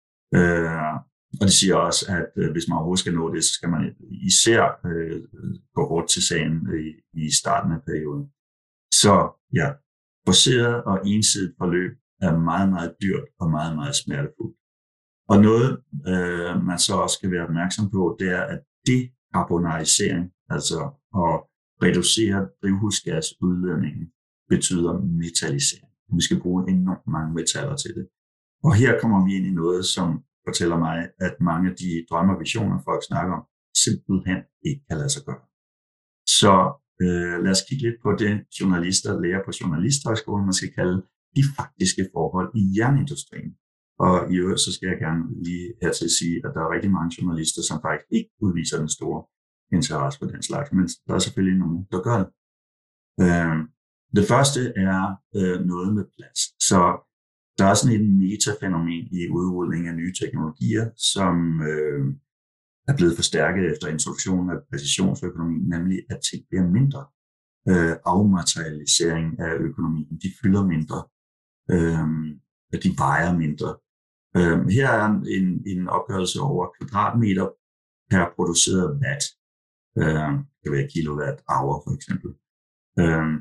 Uh, og det siger også, at uh, hvis man overhovedet skal nå det, så skal man især uh, gå hårdt til sagen i, i starten af perioden. Så ja, forceret og ensidigt forløb er meget, meget dyrt og meget, meget smertefuldt. Og noget, øh, man så også skal være opmærksom på, det er, at dekarbonisering, altså at reducere drivhusgasudledningen, betyder metallisering. Vi skal bruge enormt mange metaller til det. Og her kommer vi ind i noget, som fortæller mig, at mange af de drømme og visioner, folk snakker om, simpelthen ikke kan lade sig gøre. Så øh, lad os kigge lidt på det, journalister lærer på Journalisthøjskolen, man skal kalde de faktiske forhold i jernindustrien. Og i øvrigt, så skal jeg gerne lige hertil sige, at der er rigtig mange journalister, som faktisk ikke udviser den store interesse for den slags, men der er selvfølgelig nogen, der gør det. Øh, det første er øh, noget med plads. Så der er sådan et metafænomen i udrulling af nye teknologier, som øh, er blevet forstærket efter introduktionen af præcisionsøkonomi, nemlig at ting bliver mindre. Øh, afmaterialisering af økonomien, de fylder mindre, øh, de vejer mindre. Øh, her er en, en opgørelse over kvadratmeter per produceret watt. Øh, det kan være kilowatt hour for eksempel. Øh,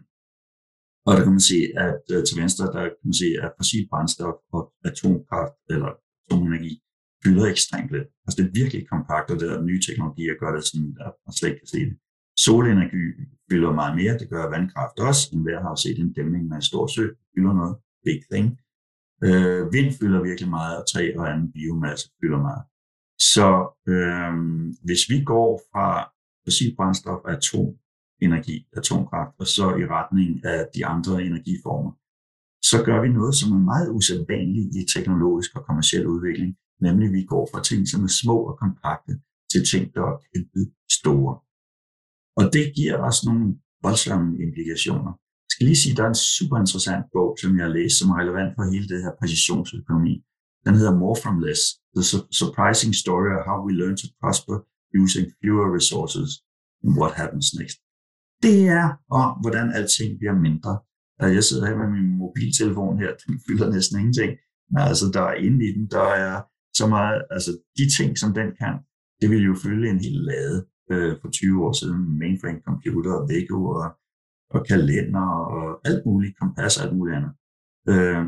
og der kan man se, at uh, til venstre, der kan man se, at fossil brændstof og atomkraft eller atomenergi fylder ekstremt lidt. Altså det er virkelig kompakt, og der nye teknologier gør det sådan, at man slet ikke kan se det. Solenergi fylder meget mere, det gør vandkraft også. Enhver har set en dæmning med en stor sø, fylder noget, big thing. Øh, vind fylder virkelig meget, og træ og anden biomasse fylder meget. Så øh, hvis vi går fra fossil brændstof og atomenergi, atomkraft, og så i retning af de andre energiformer, så gør vi noget, som er meget usædvanligt i teknologisk og kommerciel udvikling, nemlig vi går fra ting, som er små og kompakte, til ting, der er kæmpe store. Og det giver os nogle voldsomme implikationer. Jeg skal lige sige, at der er en super interessant bog, som jeg har læst, som er relevant for hele det her præcisionsøkonomi. Den hedder More from Less, The Surprising Story of How We Learn to Prosper Using Fewer Resources and What Happens Next. Det er om, hvordan alting bliver mindre. Jeg sidder her med min mobiltelefon her, den fylder næsten ingenting. Men altså, der er inde i den, der er så meget, altså de ting, som den kan, det ville jo fylde en hel lade øh, for tyve år siden. Mainframe computer, Lego og, og kalender og alt muligt, kompas og alt muligt andet. Øh,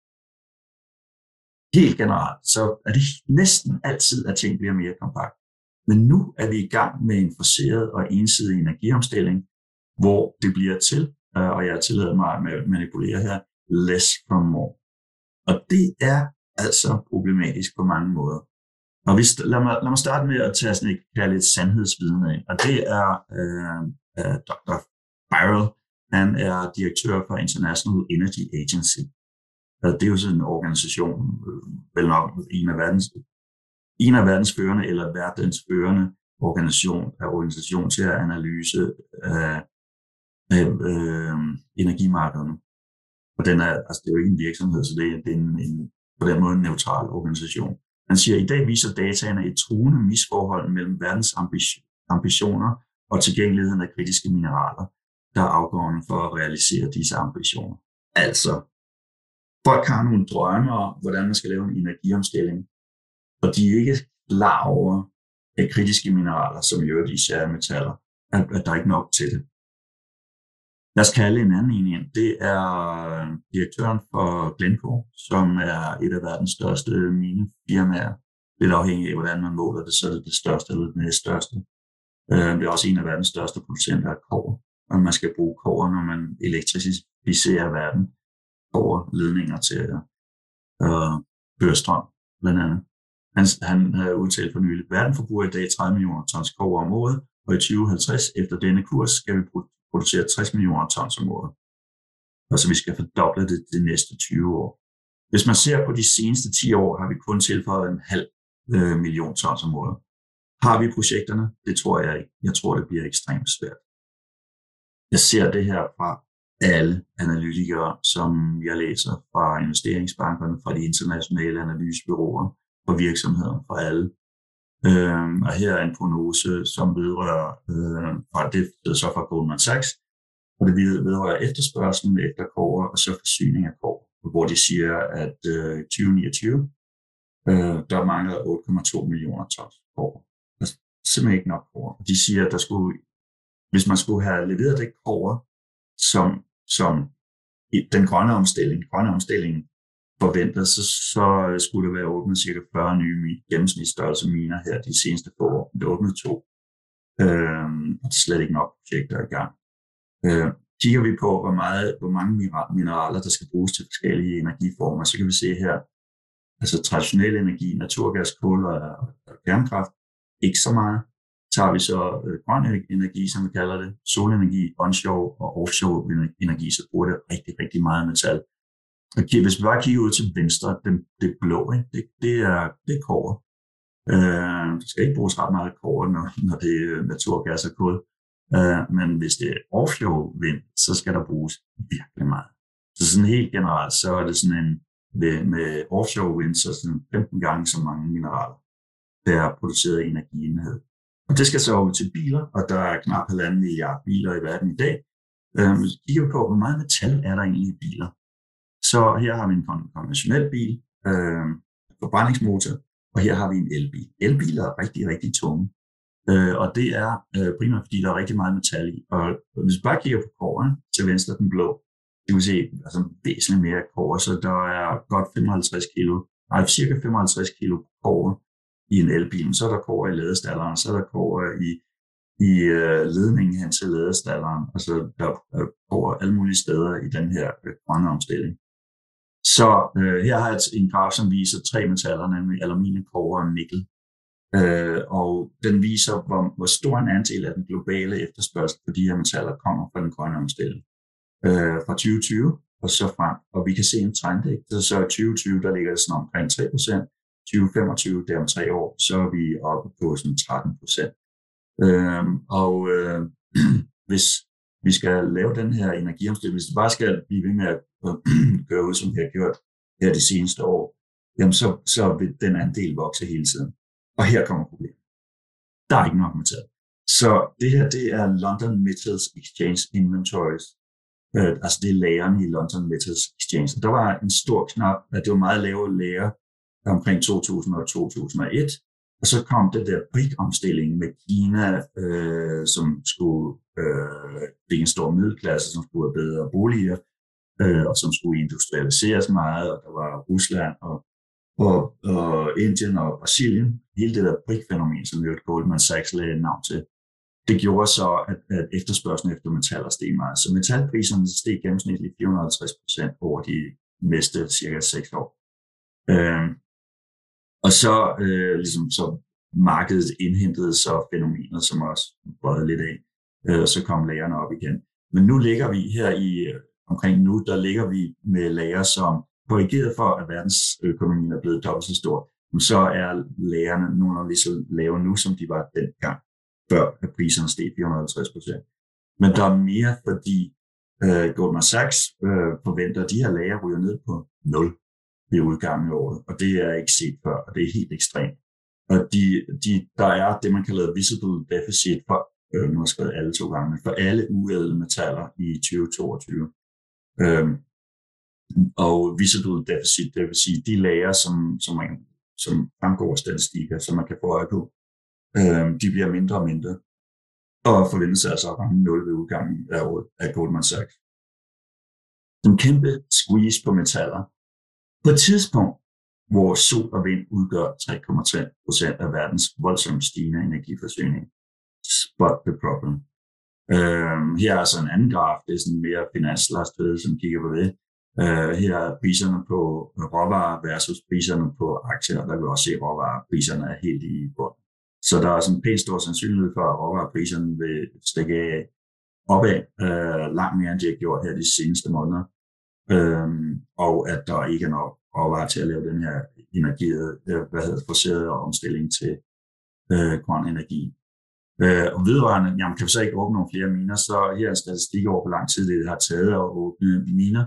helt generelt, så er det næsten altid, at ting bliver mere kompakt. Men nu er vi i gang med en forceret og ensidig energiomstilling, hvor det bliver til, og jeg tillader mig at manipulere her, less from more. Og det er altså problematisk på mange måder. Og hvis, lad, mig, lad mig starte med at tage sådan et, kalde et sandhedsvidne af, og det er øh, øh, doktor Birol. Han er direktør for International Energy Agency. Altså, det er jo sådan en organisation, øh, vel nok en af verdens, en af verdens førende, eller verdens førende organisation, er organisation til at analyse øh, øh, øh, energimarkederne. Og den er, altså det er jo ikke en virksomhed, så det er, det er en, en, på den måde en neutral organisation. Han siger, at i dag viser dataene et truende misforhold mellem verdens ambitioner og tilgængeligheden af kritiske mineraler, der er afgørende for at realisere disse ambitioner. Altså, folk har nogle drømme om, hvordan man skal lave en energiomstilling, og de er ikke klar over, at kritiske mineraler, som jo er de især metaller, at, at der er ikke nok til det. Lad os kalde en anden en ind. Det er direktøren for Glencore, som er et af verdens største minefirmaer. Lidt afhængig af, hvordan man måler det, så er det det største eller det næststørste. Det er også en af verdens største producenter af kobber. Og man skal bruge kobber, når man elektrificerer verden. Kobberledninger til at føre strøm, blandt andet. Han, han har udtalt for nylig, at verden forbruger i dag tredive millioner tons kobber om året, og i tyve halvtreds efter denne kurs skal vi producere tres millioner tons om året. Altså vi skal fordoble det de næste tyve år. Hvis man ser på de seneste ti år, har vi kun tilføjet en halv øh, million tons om året. Har vi projekterne? Det tror jeg ikke. Jeg tror, det bliver ekstremt svært. Jeg ser det her fra alle analytikere, som jeg læser fra investeringsbankerne, fra de internationale analysebureauer, fra virksomheder, fra alle. Øh, og her er en prognose, som vedrører, øh, fra det er så fra Goldman Sachs, og det vedrører efterspørgselen efter kobber og så forsyning af kobber, hvor de siger, at øh, tyve niogtyve, øh, der mangler otte komma to millioner tons kobber. Der er simpelthen ikke nok kobber. De siger, at der skulle, hvis man skulle have leveret det kobber, som, som i den grønne omstilling, grønne omstilling forventer, så, så skulle der være åbnet cirka fyrre nye gennemsnitsstørrelse miner her de seneste få år. Det åbnede to. Øh, og det er slet ikke nok projekter i gang. Øh, kigger vi på, hvor, meget, hvor mange mineraler, der skal bruges til forskellige energiformer, så kan vi se her, altså traditionel energi, naturgas, kul og, og kernekraft, ikke så meget. Tager vi så øh, grøn energi, som vi kalder det, solenergi, onshore og offshore energi, så bruger det rigtig, rigtig meget metal. Okay, hvis vi bare kigger ud til venstre, det, det blå, ikke? Det, det er, det er kobber. Øh, der skal ikke bruges ret meget kobber, når, når det er naturgas og kul. Øh, men hvis det er offshore vind, så skal der bruges virkelig meget. Så sådan helt generelt, så er det sådan en, med, med offshore vind, så sådan femten gange så mange mineraler, der er produceret i energienhed. Og det skal så over til biler, og der er knap halvanden milliard biler i verden i dag. Øh, hvis vi kigger på, hvor meget metal er der egentlig i biler. Så her har vi en konventionel bil, øh, forbrændingsmotor, og her har vi en elbil. Elbiler er rigtig, rigtig tunge, øh, og det er øh, primært fordi, der er rigtig meget metal i. Og hvis vi bare kigger på kobberen til venstre, den blå, så kan vi se altså, væsentligt mere kobber, så der er godt femoghalvtreds kilo, nej, cirka femoghalvtreds kilo kobber i en elbil. Så er der kobber i ladestanderen, så er der kobber i, i øh, ledningen hen til ladestanderen, altså der er kobber alle mulige steder i den her øh, grønne omstilling. Så øh, her har jeg en graf, som viser tre metaller, nemlig aluminium, kobber og nikkel. Øh, og den viser, hvor, hvor stor en andel af den globale efterspørgsel på de her metaller kommer fra den grønne omstilling. Øh, fra tyve tyve og så frem. Og vi kan se en trend, ikke? Så i tyve tyve, der ligger det sådan omkring tre procent. tyve femogtyve, der om tre år, så er vi oppe på sådan tretten procent. Øh, og øh, hvis vi skal lave den her energiomstilling, hvis det bare skal blive ved med at køre ud, som vi har gjort her de seneste år, jamen så, så vil den andel vokse hele tiden. Og her kommer problemet. Der er ikke nok metal. Så det her, det er London Metals Exchange Inventories. Øh, altså det er lagerne i London Metals Exchange. Der var en stor knap, at det var meget lave lager omkring to tusind og to tusind og et. Og så kom det der B R I C-omstilling med Kina, øh, som skulle øh, blive en stor middelklasse, som skulle have bedre boliger, øh, og som skulle industrialiseres meget. Og der var Rusland og Og, og Indien og Brasilien, hele det der B R I C-fænomen, som jo Goldman Sachs lagde navn til, det gjorde så, at, at efterspørgslen efter metaller steg meget. Så metalpriserne steg gennemsnitligt fire hundrede og halvtreds procent over de næste cirka seks år. Øh, og så, øh, ligesom, så markedet indhentede så fænomener, som også brød lidt af, øh, og så kom lagerne op igen. Men nu ligger vi her i, omkring nu, der ligger vi med lager, som korrigeret for, at verdensøkonomien er blevet dobbelt så stor, så er lagerne nogenlunde lige så lave nu, som de var dengang, før at priserne steg fire hundrede og halvtreds procent. Men der er mere, fordi øh, Goldman Sachs øh, forventer, at de her lager ryger ned på nul ved udgangen af året, og det er ikke set før, og det er helt ekstremt. Og de, de, der er det, man kalder visible deficit for, øh, nu har jeg skrevet alle to gange, for alle uædle metaller i tyve toogtyve. Øh, Og visible deficit, det vil sige de lager, som, som, man, som fremgår af statistikker, som man kan få øje på, øh, de bliver mindre og mindre, og forventes altså at ramme nul ved udgangen af året af Goldman Sachs. En kæmpe squeeze på metaller. På et tidspunkt, hvor sol og vind udgør tre komma tre procent af verdens voldsomt stigende energiforsyning. Spot the problem. Øh, her er så en anden graf, det er sådan mere finanslastved, som kigger på det. Uh, her er priserne på råvarer versus priserne på aktier, og der kan vi også se, at råvarepriserne er helt i bund. Så der er sådan en pænt stor sandsynlighed for, at råvarepriserne vil stikke af opad uh, langt mere, end de har gjort her de seneste måneder, uh, og at der ikke er nok råvarer til at lave den her energi, uh, hvad hedder forceret omstilling til uh, grøn energi. Uh, og vedrørende, jamen kan vi så ikke åbne nogle flere miner, så her er en statistik over, hvor lang tid det har taget at åbne miner.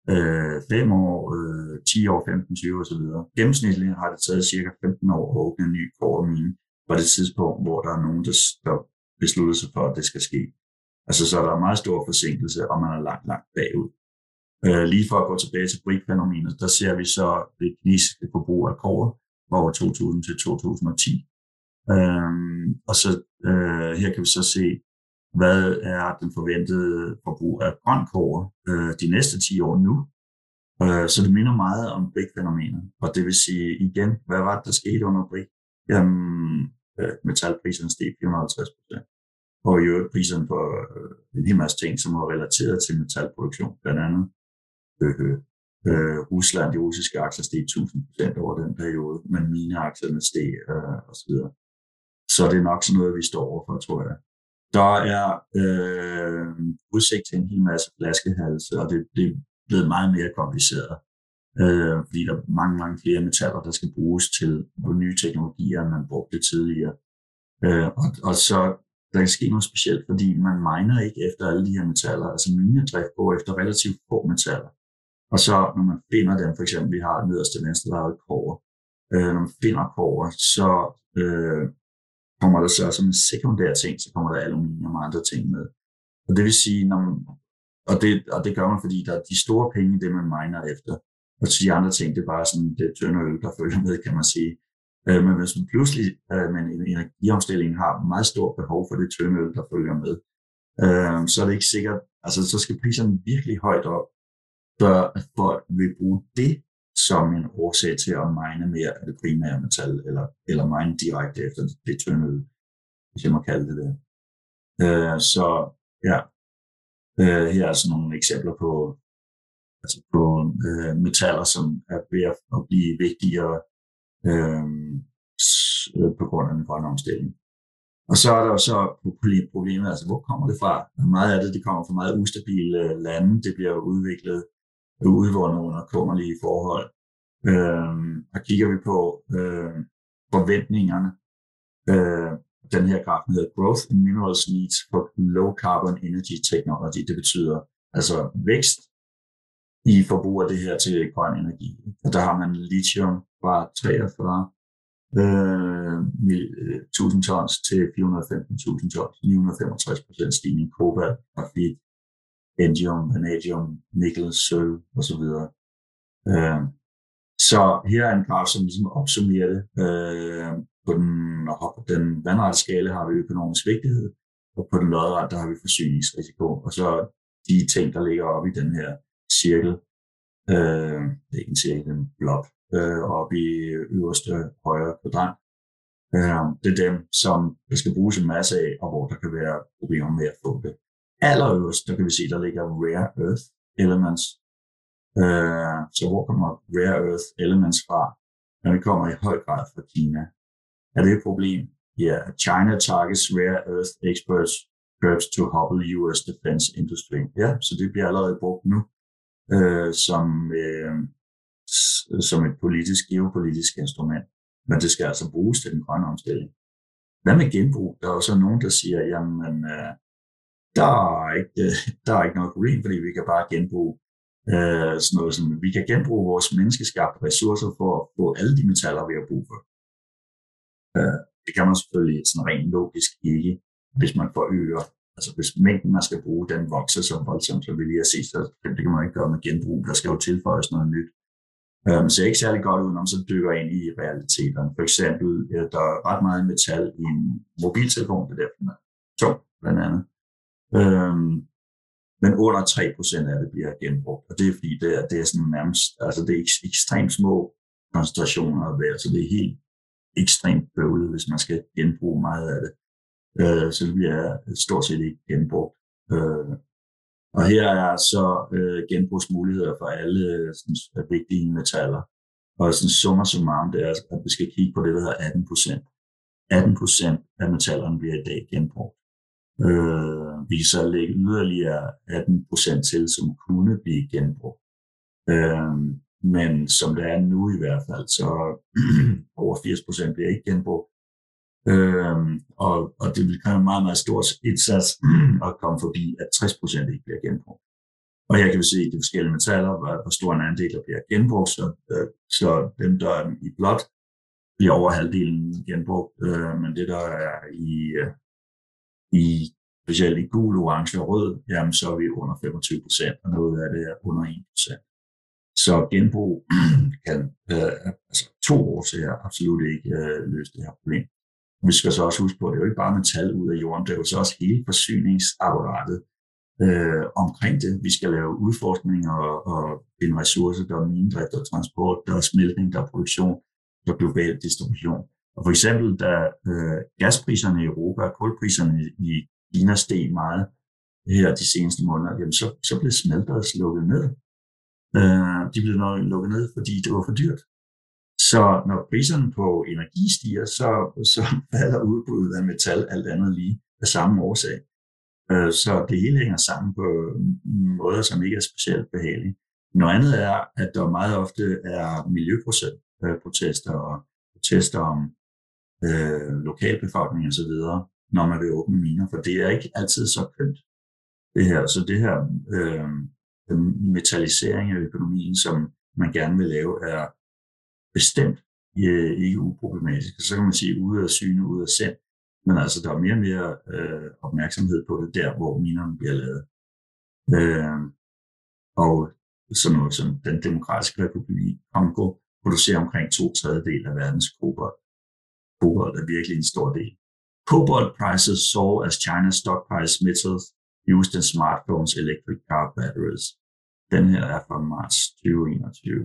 fem øh, år, øh, ti år, femten, tyve og så videre. Gennemsnitligt har det taget cirka femten år at åbne en ny kobbermine på det tidspunkt, hvor der er nogen, der, der beslutter sig for, at det skal ske. Altså så er der meget stor forsinkelse, og man er langt, langt bagud. Øh, lige for at gå tilbage til B R I C-fænomenet, der ser vi så det kinesiske forbrug af kobber over to tusind til to tusind og ti. Øh, og så øh, her kan vi så se, hvad er den forventede forbrug af grøn kobber øh, de næste ti år nu. Øh, så det minder meget om B R I C-fænomenet. Og det vil sige igen, hvad var det, der skete under B R I C? Jamen, øh, metalpriserne steg fire hundrede og halvtreds procent. Og i øvrigt priserne på øh, en hel masse ting, som var relateret til metalproduktion, blandt andet øh, øh, Rusland, de russiske aktier steg tusind procent over den periode, men mine aktierne steg øh, osv. Så det er nok sådan noget, vi står overfor, tror jeg. Der er øh, udsigt til en hel masse flaskehalse, og det, det er blevet meget mere kompliceret, øh, fordi der er mange, mange flere metaller, der skal bruges til nye teknologier, end man brugte tidligere. Øh, og, og så der kan ske noget specielt, fordi man miner ikke efter alle de her metaller. Altså minedrift går efter relativt få metaller. Og så når man finder dem, for eksempel vi har nederst til venstre, der er et kobber. Øh, når man finder kobber, så øh, kommer der så som en sekundær ting, så kommer der aluminium og andre ting med. Og det vil sige, når man, og, det, og det gør man, fordi der er de store penge, det man miner efter. Og så de andre ting, det er bare sådan det tynde øl, der følger med, kan man sige. Øh, men hvis man pludselig øh, med en energiomstilling har meget stort behov for det tynde øl, der følger med, øh, så er det ikke sikkert, altså så skal priserne virkelig højt op, for at folk vil bruge det som en årsag til at mine mere af det primære metal, eller, eller mine direkte efter det, det tynde øl, hvis jeg må kalde det det. Øh, så ja, øh, her er sådan nogle eksempler på, altså på øh, metaller, som er ved at blive vigtigere, øh, øh, på grund af den grønne omstilling. Og så er der jo så problemet, altså hvor kommer det fra? Meget af det, det kommer fra meget ustabile lande. Det bliver udviklet udvundet under kummerlige forhold. Øh, og kigger vi på øh, forventningerne, øh, den her graf hedder Growth in Minerals Needs for Low Carbon Energy Technology. Det betyder altså vækst i forbrug af det her til grøn energi. Og der har man lithium fra treogfyrre tusind tons til fire hundrede og femten tusind tons, ni hundrede og femogtres procent stigning, kobalt, grafit, indium, vanadium, nikkel, sølv osv. Øh, så her er en graf, som ligesom opsummerer det. Øh, på den, på den vandrette skala har vi økonomisk vigtighed, og på den lodrette, der har vi forsyningsrisiko. Og så de ting, der ligger oppe i den her cirkel, øh, det er ikke en cirkel, en blok, øh, oppe i øverste højre kvadrant. Øh, det er dem, som der skal bruges en masse af, og hvor der kan være problemer med at få det. Allerøverst, der kan vi se, der ligger rare earth elements. Øh, så hvor kommer rare earth elements fra? Når det kommer i høj grad fra Kina. Er det et problem? Ja, yeah. China targets rare earth exports curbs to hobble U S defense industry. Ja, så det bliver allerede brugt nu øh, som, øh, som et politisk, geopolitisk instrument. Men det skal altså bruges til den grønne omstilling. Hvad med genbrug? Der er også nogen, der siger, jamen, øh, der, er ikke, øh, der er ikke noget problem, fordi vi kan bare genbruge øh, sådan noget som, vi kan genbruge vores menneskeskabte ressourcer for at få alle de metaller, vi har brug for. Øh, det kan man selvfølgelig sådan rent logisk ikke, hvis man forøger. Altså hvis mængden, man skal bruge, den vokser så voldsomt, så vil jeg se, så det kan man ikke gøre med genbrug. Der skal jo tilføjes noget nyt. Um, ser ikke særlig godt ud, når man så dykker ind i realiteterne. For eksempel, der er ret meget metal i en mobiltelefon, det er derfor, den er tung, blandt andet. Um, men under tre procent af det bliver genbrugt, og det er fordi, det er, det er sådan nærmest, altså det er ekstremt små koncentrationer af hver, så det er helt ekstremt bøvlet, hvis man skal genbruge meget af det. Uh, så det bliver stort set ikke genbrugt. Uh, Og her er så øh, genbrugsmuligheder for alle sådan, vigtige metaller. Og sådan summa summarum, det er, at vi skal kigge på det, der hedder atten procent. atten procent af metallerne bliver i dag genbrugt. Øh, vi kan så lægge yderligere atten procent til, som kunne blive genbrugt. Øh, men som det er nu i hvert fald, så over firs procent bliver ikke genbrugt. Øhm, og, og det vil kræve en meget, meget stor indsats at komme forbi, at tres procent ikke bliver genbrugt. Og her kan vi se de forskellige metaller, hvor stor en andel der bliver genbrugt, så, øh, så dem, der er i blåt, bliver over halvdelen genbrugt, øh, men det, der er i, øh, i specielt i gul, orange og rød, jamen så er vi under femogtyve procent, og noget af det er under en procent. Så genbrug kan øh, altså to år til absolut ikke øh, løse det her problem. Vi skal så også huske på, at det er jo ikke bare metal ud af jorden, det er jo så også hele forsyningsapparatet øh, omkring det. Vi skal lave udforskning og, og finde ressourcer, der er minedrift og transport, der er smeltning, der er produktion, der er global distribution. Og for eksempel, da øh, gaspriserne i Europa og kulpriserne i Kina steg meget her de seneste måneder, jamen så, så blev smelteret lukket ned. Øh, de blev lukket ned, fordi det var for dyrt. Så når priserne på energi stiger, så, så falder udbuddet af metal alt andet lige af samme årsag. Så det hele hænger sammen på måder, som ikke er specielt behagelige. Noget andet er, at der meget ofte er miljøprotester og protester om øh, lokalbefolkning og så videre, når man vil åbne miner, for det er ikke altid så kønt. Det her, så det her øh, metallisering af økonomien, som man gerne vil lave, er bestemt øh, ikke uproblematisk. Så kan man sige, ude af syne, ude af sind. Men altså, der er mere og mere øh, opmærksomhed på det der, hvor minerne bliver lavet. Øh, og sådan noget som den demokratiske republik Kongo producerer omkring to tredjedel af verdens kobolt. Kobolt er virkelig en stor del. Cobalt prices soar as China stockpiles metals used in smartphones, electric car batteries. Den her er fra marts tyve enogtyve.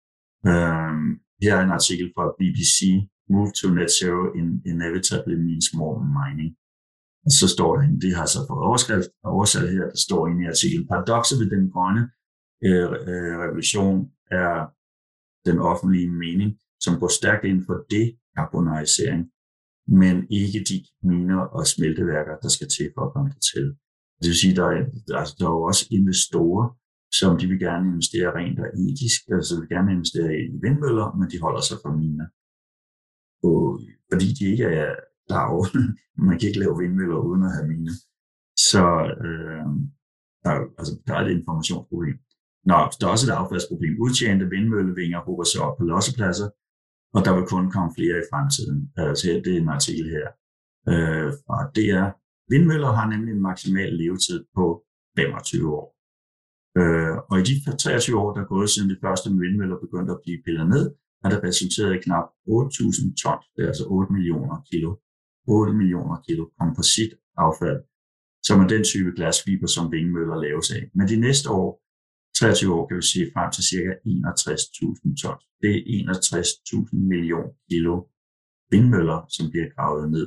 Øh, her er en artikel fra B B C. Move to net zero in inevitably means more mining. Og så står der, det har så fået overskrift og oversat her, der står inde i artiklen, paradokset ved den grønne øh, øh, revolution er den offentlige mening, som går stærkt ind for dekarbonisering men ikke de miner og smelteværker, der skal til for at komme dertil. Det vil sige, der er, altså, der er jo også investorer, som de vil gerne investere rent og etisk, altså de vil gerne investere i vindmøller, men de holder sig fra miner. Og, fordi de ikke er klar over, man kan ikke lave vindmøller uden at have miner. Så øh, der, altså, der er et informationsproblem. Nå, der er også et affaldsproblem. Udtjente vindmøllevinger hober sig op på lossepladser, og der vil kun komme flere i fremtiden. Altså, det er en artikel her øh, fra D R. Vindmøller har nemlig en maksimal levetid på femogtyve år. Øh, og i de treogtyve år, der er gået siden de første vindmøller begyndte at blive pillet ned, har det resulteret i knap otte tusind ton, det er altså otte millioner kilo, otte millioner kilo komposit affald, som er den type glasfiber, som vindmøller laves af. Men de næste år, treogtyve år, kan vi sige frem til ca. enogtres tusind ton. Det er enogtres tusind millioner kilo vindmøller, som bliver gravet ned.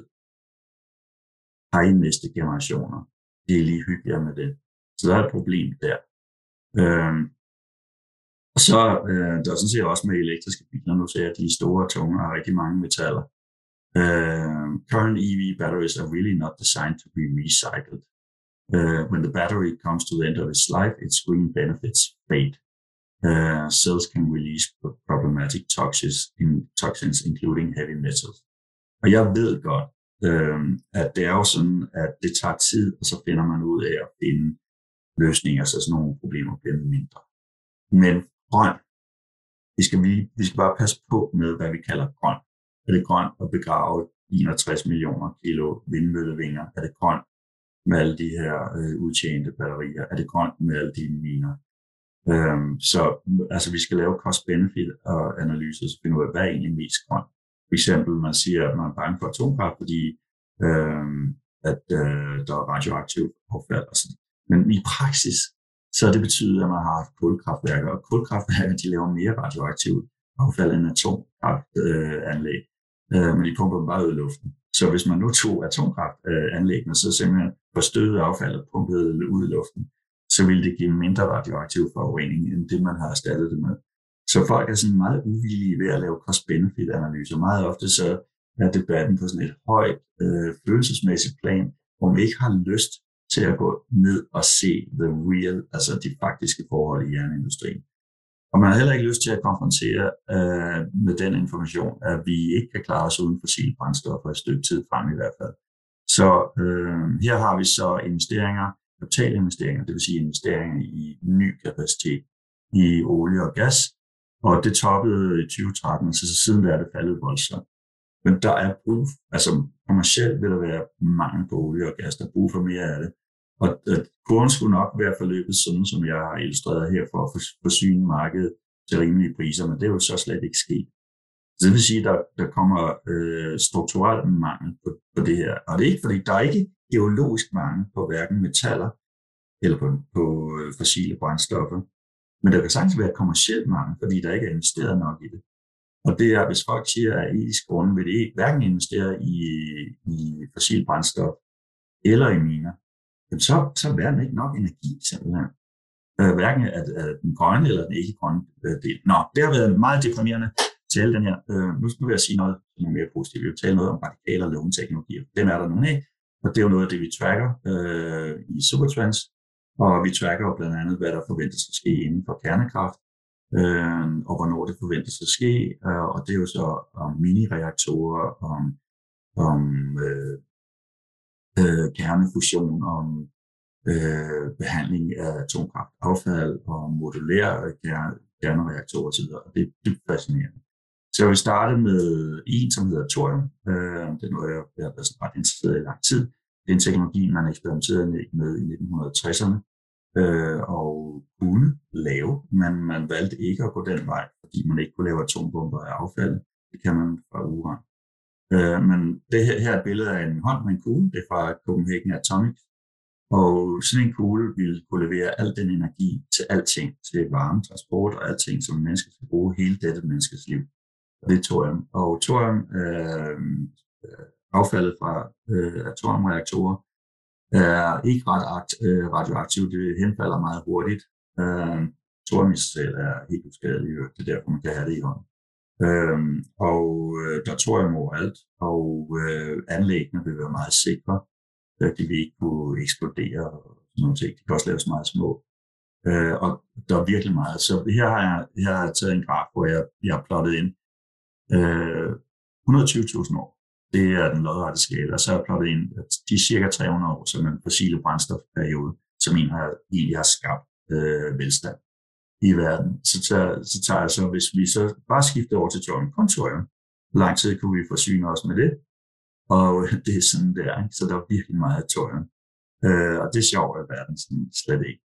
Har i næste generationer. Det er lige hyggeligere med det. Så der er et problem der. Øhm, og så øh, der er sådan set også med elektriske biler. Nu ser jeg, at de er store og tunge og har rigtig mange metaller. Uh, current E V batteries are really not designed to be recycled. Uh, when the battery comes to the end of its life, its green benefits fade. Uh, cells can release problematic toxins, in, toxins, including heavy metals. Og jeg ved godt, uh, at det er jo sådan, at det tager tid, og så finder man ud af at finde løsninger, så sådan nogle problemer bliver mindre. Men grøn, vi skal, vi, vi skal bare passe på med, hvad vi kalder grøn. Er det grønt at begrave enogtres millioner kilo vindmøllevinger? Er det grønt med alle de her øh, udtjente batterier? Er det grønt med alle de miner? Øhm, så altså, vi skal lave cost-benefit og analyser, så finde ud af, hvad er egentlig mest grønt. For eksempel, man siger, at man er bange for atomkraft, fordi øh, at, øh, der er radioaktivt affald. Og sådan. Men i praksis, så det betyder, at man har kulkraftværker, og kulkraftværker, de laver mere radioaktivt affald end atomkraftanlæg. Øh, Øh, men de pumper dem bare ud i luften. Så hvis man nu tog atomkraftanlæggene, så simpelthen forstødede affaldet pumpet ud i luften, så ville det give mindre radioaktiv forurening, end det man har erstattet det med. Så folk er sådan meget uvillige ved at lave cost-benefit-analyser. Meget ofte så er debatten på sådan et højt øh, følelsesmæssigt plan, hvor man ikke har lyst til at gå ned og se the real, altså de faktiske forhold i jernindustrien. Og man har heller ikke lyst til at konfrontere øh, med den information, at vi ikke kan klare os uden fossile brændstoffer et stykke tid frem i hvert fald. Så øh, her har vi så investeringer, kapitalinvesteringer, det vil sige investeringer i ny kapacitet i olie og gas, og det toppede i tyve tretten, så siden der er det faldet voldsomt. Men der er brug, altså kommercielt vil der være mangel på olie og gas, der er brug for mere af det. Og kurven skulle nok være forløbet sådan, som jeg har illustreret her, for at forsyne markedet til rimelige priser, men det er jo så slet ikke sket. Så det vil sige, at der, der kommer øh, strukturel mangel på, på det her. Og det er ikke, fordi der er ikke geologisk mangel på hverken metaller eller på, på fossile brændstoffer, men der kan sagtens være kommercielt mangel, fordi der ikke er investeret nok i det. Og det er, hvis folk siger, at af etisk grunde vil det ikke hverken investere i, i fossile brændstof eller i miner, så, så er verden ikke nok energi, simpelthen. Øh, hverken af, af den grønne eller den ikke-grønne del. Nå, det har været meget deprimerende til alle den her. Øh, nu skal jeg sige noget, som er mere positivt. Vi vil tale noget om radikale og låneteknologier. Dem er der nogle af, og det er jo noget af det, vi tracker øh, i Supertrends. Og vi tracker jo blandt andet, hvad der forventes at ske inden for kernekraft, øh, og hvornår det forventes at ske. Øh, og det er jo så om mini-reaktorer, om, om øh, Øh, kernefusion, om øh, behandling af atomkraftaffald og modulære kerne, kernereaktorer osv. Det er dybt fascinerende. Så jeg vil starte med en, som hedder thorium. Øh, det er noget, jeg, jeg har været ret interesseret i lang tid. Det er en teknologi, man eksperimenterede med i nitten tresserne øh, og kunne lave, men man valgte ikke at gå den vej, fordi man ikke kunne lave atombomber af affald. Det kan man fra uran. Øh, men det her, her er et billede af en hånd med en kugle, det er fra Copenhagen Atomics, og sådan en kugle vil kunne levere al den energi til alting, til varme, transport og alting, som mennesker skal bruge hele dette menneskes liv. Og det er thorium. Og thorium, øh, affaldet fra øh, atomreaktorer, er ikke ret akt, øh, radioaktivt, det henfalder meget hurtigt. Øh, thorium i sig selv er helt uskadeligt, det er derfor, man kan have det i hånden. Øhm, og øh, der tror jeg overalt, og øh, anlæggene vil være meget sikre. De vil ikke kunne eksplodere og sådan nogle ting. De kan også laves meget små. Øh, og der er virkelig meget. Så her har jeg, her har jeg taget en graf, hvor jeg, jeg har plottet ind øh, et hundrede og tyve tusind år. Det er den lodrette skala. Og så har jeg plottet ind, at de er cirka tre hundrede år som en fossile brændstofperiode, som en har, egentlig har skabt øh, velstand i verden. Så tager, så tager jeg så, hvis vi så bare skifter over til thorium, kun thorium, hvor lang tid kunne vi forsyne os med det? Og det er sådan der, ikke? Så der er virkelig meget thorium. Øh, og det er sjovt, at verden sådan slet ikke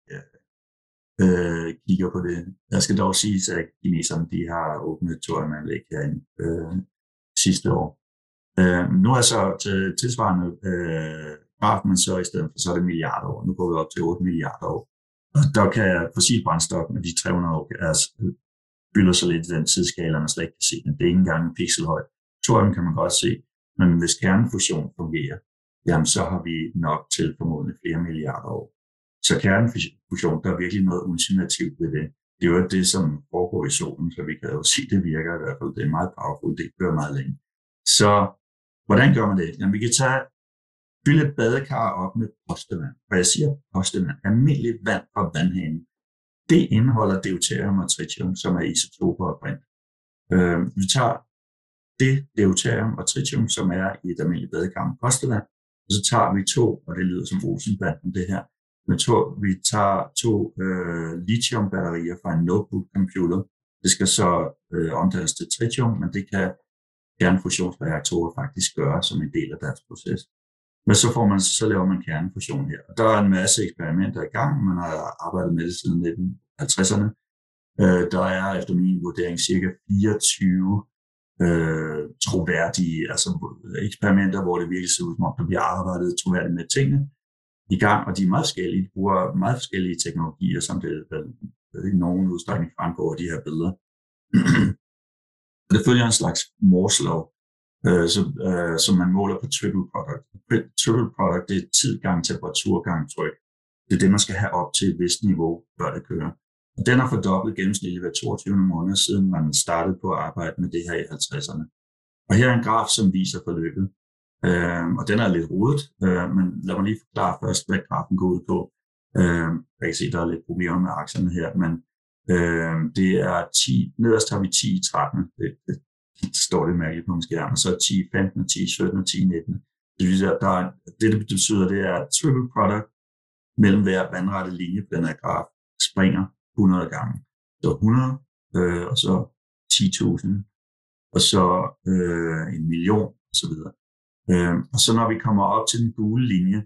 øh, kigger på det. Jeg skal dog sige, at kineserne de har åbnet thoriumanlæg herinde øh, sidste år. Øh, nu er så til tilsvarende øh, graf, men så i stedet for, så er det milliarder år. Nu går vi op til otte milliarder år. Og der kan fossil brændstof med de tre hundrede år altså, fylder så lidt i den tidsskala, man slet ikke kan se det. Det er ikke engang en pixelhøjt. Thorium kan man godt se, men hvis kernefusion fungerer, jamen så har vi nok til formodentlig flere milliarder år. Så kernefusion, der er virkelig noget ultimativt ved det. Det er jo det, som foregår i solen, så vi kan jo se, det virker i hvert fald. Det er meget powerful, det kører meget længe. Så hvordan gør man det? Jamen vi kan tage, fylde et badekar op med postevand. Og jeg siger postevand, almindeligt vand fra vandhanen. Det indeholder deuterium og tritium, som er isotoper og brint. Øh, vi tager det deuterium og tritium, som er i et almindeligt badekar med postevand, og så tager vi to, og det lyder som Olsenbanden det her, men to, vi tager to øh, lithium-batterier fra en notebook-computer. Det skal så øh, omdannes til tritium, men det kan kernefusionsreaktorer faktisk gøre som en del af deres proces. Men så, får man, så laver man kernefusion her. Og der er en masse eksperimenter i gang. Man har arbejdet med det siden nitten halvtredserne. Øh, der er efter min vurdering cirka fireogtyve øh, troværdige altså eksperimenter, hvor det virkelig ser ud som om, der bliver arbejdet troværdigt med tingene i gang, og de er meget forskellige. De bruger meget forskellige teknologier, som det i nogen udstrækning fremgår af de her billeder. Det følger en slags Moores lov, øh, som, øh, som man måler på triple product. Triple product, det er tid gang temperatur gang tryk. Det er det, man skal have op til et vist niveau, før det kører. Og den har fordoblet gennemsnitligt hver toogtyvende måned, siden man startede på at arbejde med det her i halvtredserne. Og her er en graf, som viser forløbet. Øh, og den er lidt rodet, øh, men lad mig lige forklare først, hvad grafen går ud på. Øh, jeg kan se, der er lidt problemer med aktierne her, men øh, det er ti, nederst har vi ti i tretten, det, det, det står det mærkeligt på min skærm, og så ti i femten, ti i sytten og ti i nitten. Det, der er, det, det betyder, det er triple product mellem hver vandrette linje på den her graf, springer hundrede gange. Så hundrede, øh, og så ti tusind, og så øh, en million, og så videre. Øh, og så når vi kommer op til den gule linje,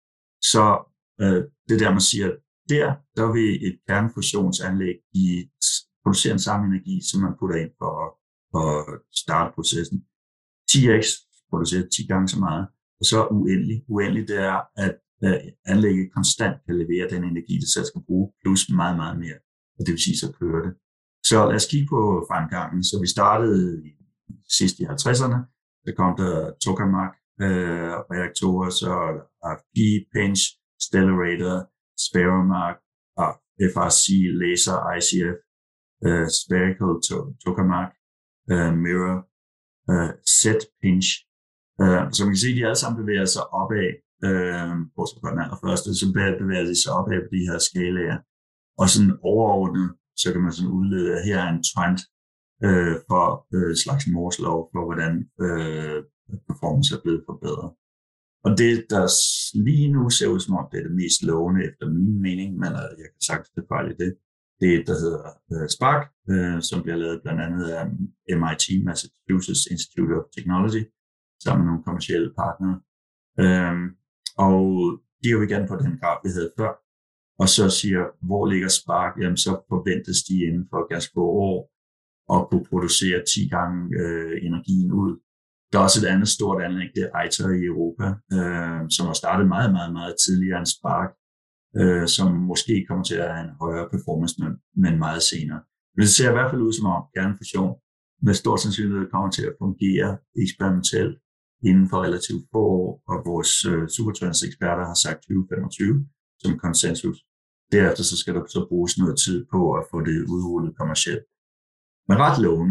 så øh, det der, man siger, der, der vil et kernefusionsanlæg i producere en samme energi, som man putter ind for at starte processen. ti x producerer ti gange så meget, og så uendelig. Uendelig, det er, at øh, anlægget konstant kan levere den energi, det selv skal bruge, plus meget, meget mere. Og det vil sige, så kører det. Så lad os kigge på fremgangen. Så vi startede sidst i halvtredserne, der kom der tokamak øh, reaktorer, så R P, Pinch, Stellarator, Spheromark, og F R C, Laser, I C F, uh, Spherical Tokamak, uh, Mirror, uh, Set Pinch. Uh, så man kan se, at de alle sammen bevæger sig opad, uh, bortset fra den allerførste, så bevæger de sig opad på de her skalaer. Og sådan overordnet, så kan man sådan udlede, at her er en trend uh, for uh, et slags Moores lov, for hvordan uh, performance er blevet forbedret. Og det, der lige nu ser ud som om, det er det mest lovende efter min mening, men jeg kan sagtens det fejl i det, det er et, der hedder uh, Spark, uh, som bliver lavet blandt andet af M I T, Massachusetts Institute of Technology, sammen med nogle kommercielle partnere. Um, og de er jo igen på den graf, vi havde før, og så siger, hvor ligger Spark? Jamen, så forventes de inden for ganske få år at kunne producere ti gange uh, energien ud. Der er også et andet stort anlæg, det er ITER i Europa, øh, som har startet meget, meget, meget tidligere end Spark, øh, som måske kommer til at have en højere performance, men, men meget senere. Men det ser i hvert fald ud som om kernefusion med stor sandsynlighed kommer til at fungere eksperimentelt inden for relativt få år, og vores øh, supertrends-eksperter har sagt tyve femogtyve som konsensus. Derefter så skal der så bruges noget tid på at få det udrullet kommercielt. Men ret lovende.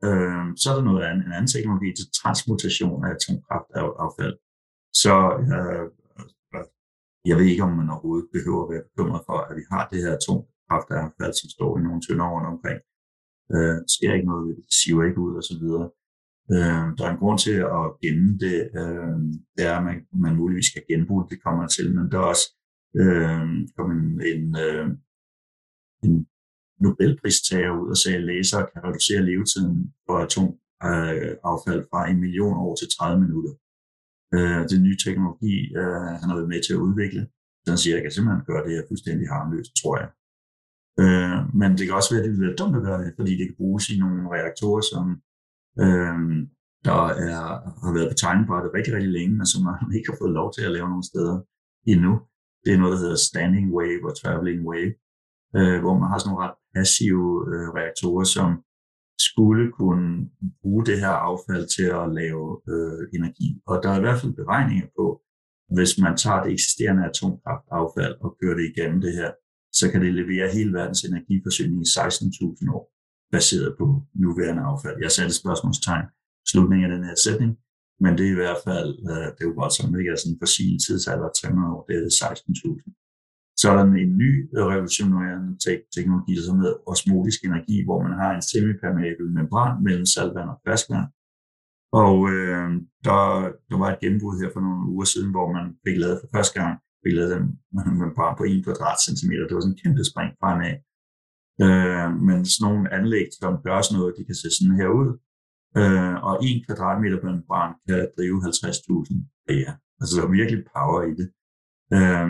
Øh, så er der noget andet, en anden teknologi til transmutation af atomkraftaffald. Så øh, jeg ved ikke, om man overhovedet behøver at være bekymret for, at vi har det her atomkraftaffald, som står i nogle tønder rundt omkring. Øh, der sker ikke noget, det siver ikke ud og så videre. Øh, der er en grund til at gemme det, øh, det er, at man, man muligvis skal genbruge det, det kommer til, men der er også øh, kommet en, en, øh, en Nobelpristager ud og sagde, at laser kan reducere levetiden for atomaffald fra en million år til tredive minutter. Øh, det nye teknologi, øh, han har været med til at udvikle. Så han siger, at jeg kan simpelthen gøre det her fuldstændig harmløst, tror jeg. Øh, men det kan også være, at det vil være dumt at gøre det, fordi det kan bruges i nogle reaktorer, som øh, der er, har været på tegnebrættet rigtig, rigtig længe, men som man ikke har fået lov til at lave nogle steder endnu. Det er noget, der hedder standing wave og traveling wave, øh, hvor man har sådan nogle ret passive øh, reaktorer, som skulle kunne bruge det her affald til at lave øh, energi. Og der er i hvert fald beregninger på, hvis man tager det eksisterende atomkraftaffald og kører det igennem det her, så kan det levere hele verdens energiforsyning i seksten tusind år, baseret på nuværende affald. Jeg satte spørgsmålstegn i slutningen af den her sætning, men det er i hvert fald, øh, det er jo voldsomt, ikke? Altså en fossil tidsalder tre hundrede år, det er seksten tusind. Så er der en ny revolutionerende teknologi, som hedder osmotisk energi, hvor man har en semipermeabel membran mellem saltvand og ferskvand. Og øh, der, der var et gennembrud her for nogle uger siden, hvor man fik lavet for første gang, fik lavet en membran på en kvadratcentimeter. Det var sådan en kæmpe spring fremad. Øh, men sådan nogle anlæg, som gør sådan noget, de kan se sådan her ud. Øh, og en kvadratmeter membran kan drive halvtreds tusind bære. Altså der er virkelig power i det. Øh,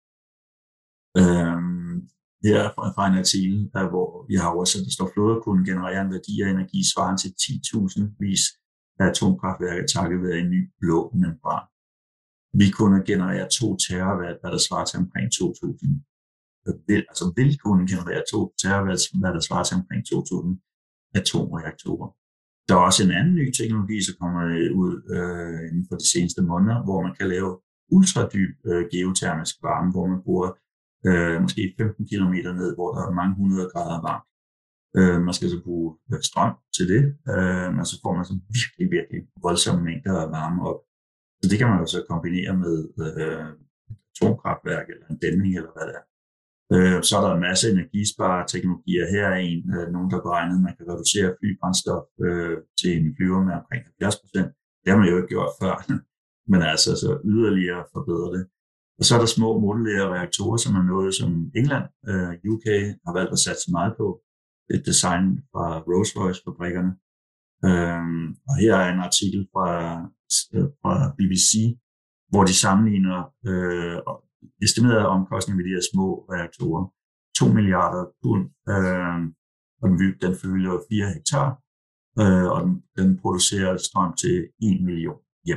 Øhm, her fra, fra en artikel, der, hvor vi har oversat, der står, floder kunne generere en værdi af energi svarende til ti tusind vis af atomkraftværker takket være en ny blå membran. Vi kunne generere to terawatt, hvad der svarer til omkring to tusind. Vil, altså vil kunne generere to terawatt, hvad der svarer til omkring to tusind atomreaktorer. Der er også en anden ny teknologi, som kommer ud øh, inden for de seneste måneder, hvor man kan lave ultradyb øh, geotermisk varme, hvor man bruger Øh, måske femten kilometer ned, hvor der er mange hundrede grader varmt. Øh, man skal så bruge strøm til det, øh, men så får man så virkelig, virkelig voldsomme mængder af varme op. Så det kan man jo så kombinere med øh, atomkraftværk eller en dæmning eller hvad det er. Øh, så er der en masse energispareteknologier. Her er en, øh, nogen der beregner, at man kan reducere flybrændstof øh, til en flyver med omkring halvfjerds procent. Det har man jo ikke gjort før, men altså så yderligere forbedre det. Og så er der små modulære reaktorer, som er noget, som England, øh, U K, har valgt at satse meget på. Det er design fra Rolls-Royce-fabrikkerne. Øhm, og her er en artikel fra, fra B B C, hvor de sammenligner øh, estimerede omkostninger ved de her små reaktorer. to milliarder pund, øh, og den, den fylder fire hektar, øh, og den, den producerer strøm til en million hjem.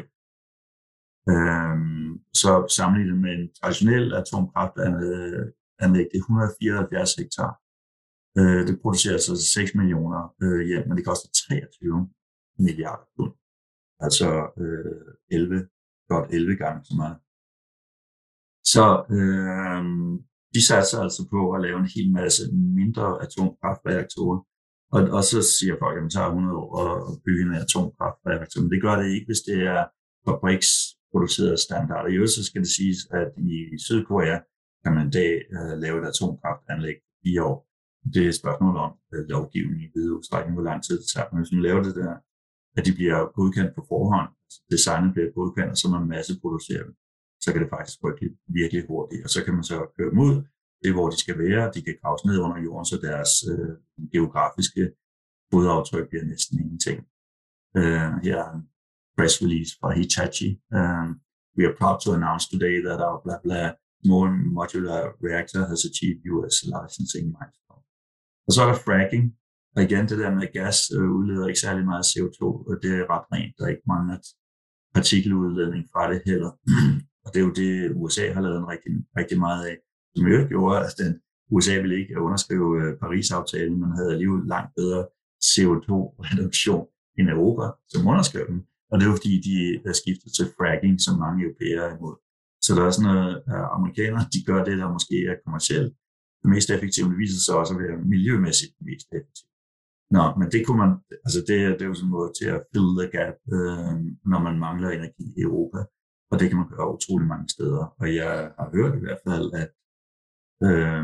Øhm, så sammenlignet med en traditionel atomkraftanlæg, det er et hundrede og fireoghalvfjerds hektar. Øh, det producerer så seks millioner øh, hjem, men det koster treogtyve milliarder pund. Altså øh, elleve, godt elleve gange så meget. Så øh, de satser altså på at lave en hel masse mindre atomkraftreaktorer. Og, og så siger folk, at man tager hundrede år at bygge en atomkraftreaktor, men det gør det ikke, hvis det er fabriks producerede standarder. I øvrigt så skal det siges, at i Sydkorea kan man i dag uh, lave et atomkraftanlæg i fire år. Det er et spørgsmål om uh, lovgivning i vid udstrækning, hvor lang tid det tager. Men hvis man laver det der, at de bliver godkendt på forhånd, designet bliver godkendt, og så man masseproducerer dem, så kan det faktisk rykke virkelig hurtigt. Og så kan man så køre dem ud, det hvor de skal være, de kan graves ned under jorden, så deres uh, geografiske fodaftryk bliver næsten ingenting. Uh, her er en press release fra Hitachi. Um, we are proud to announce today that our blah blah small modular reactor has achieved U S licensing milestone. Og så er der fracking. Og igen, det der med gas øh, udleder ikke særlig meget C O to, og det er ret rent. Der er ikke mange partikeludledning fra det heller. Og det er jo det, U S A har lavet en rigtig, rigtig meget af. Som jo gjorde, at den, U S A ville ikke underskrive øh, Paris-aftalen, men havde alligevel langt bedre C O to reduktion end Europa, som underskrev den. Og det er jo fordi, de er skiftet til fracking, som mange europæere er imod. Så der er sådan noget, at amerikanere, de gør det, der måske er kommercielt det mest effektivt. Det viser sig også at være miljømæssigt det mest effektivt. Nå, men det kunne man, altså det, det er jo sådan en måde til at fill the gap, øh, når man mangler energi i Europa. Og det kan man gøre utrolig mange steder. Og jeg har hørt i hvert fald, at, øh,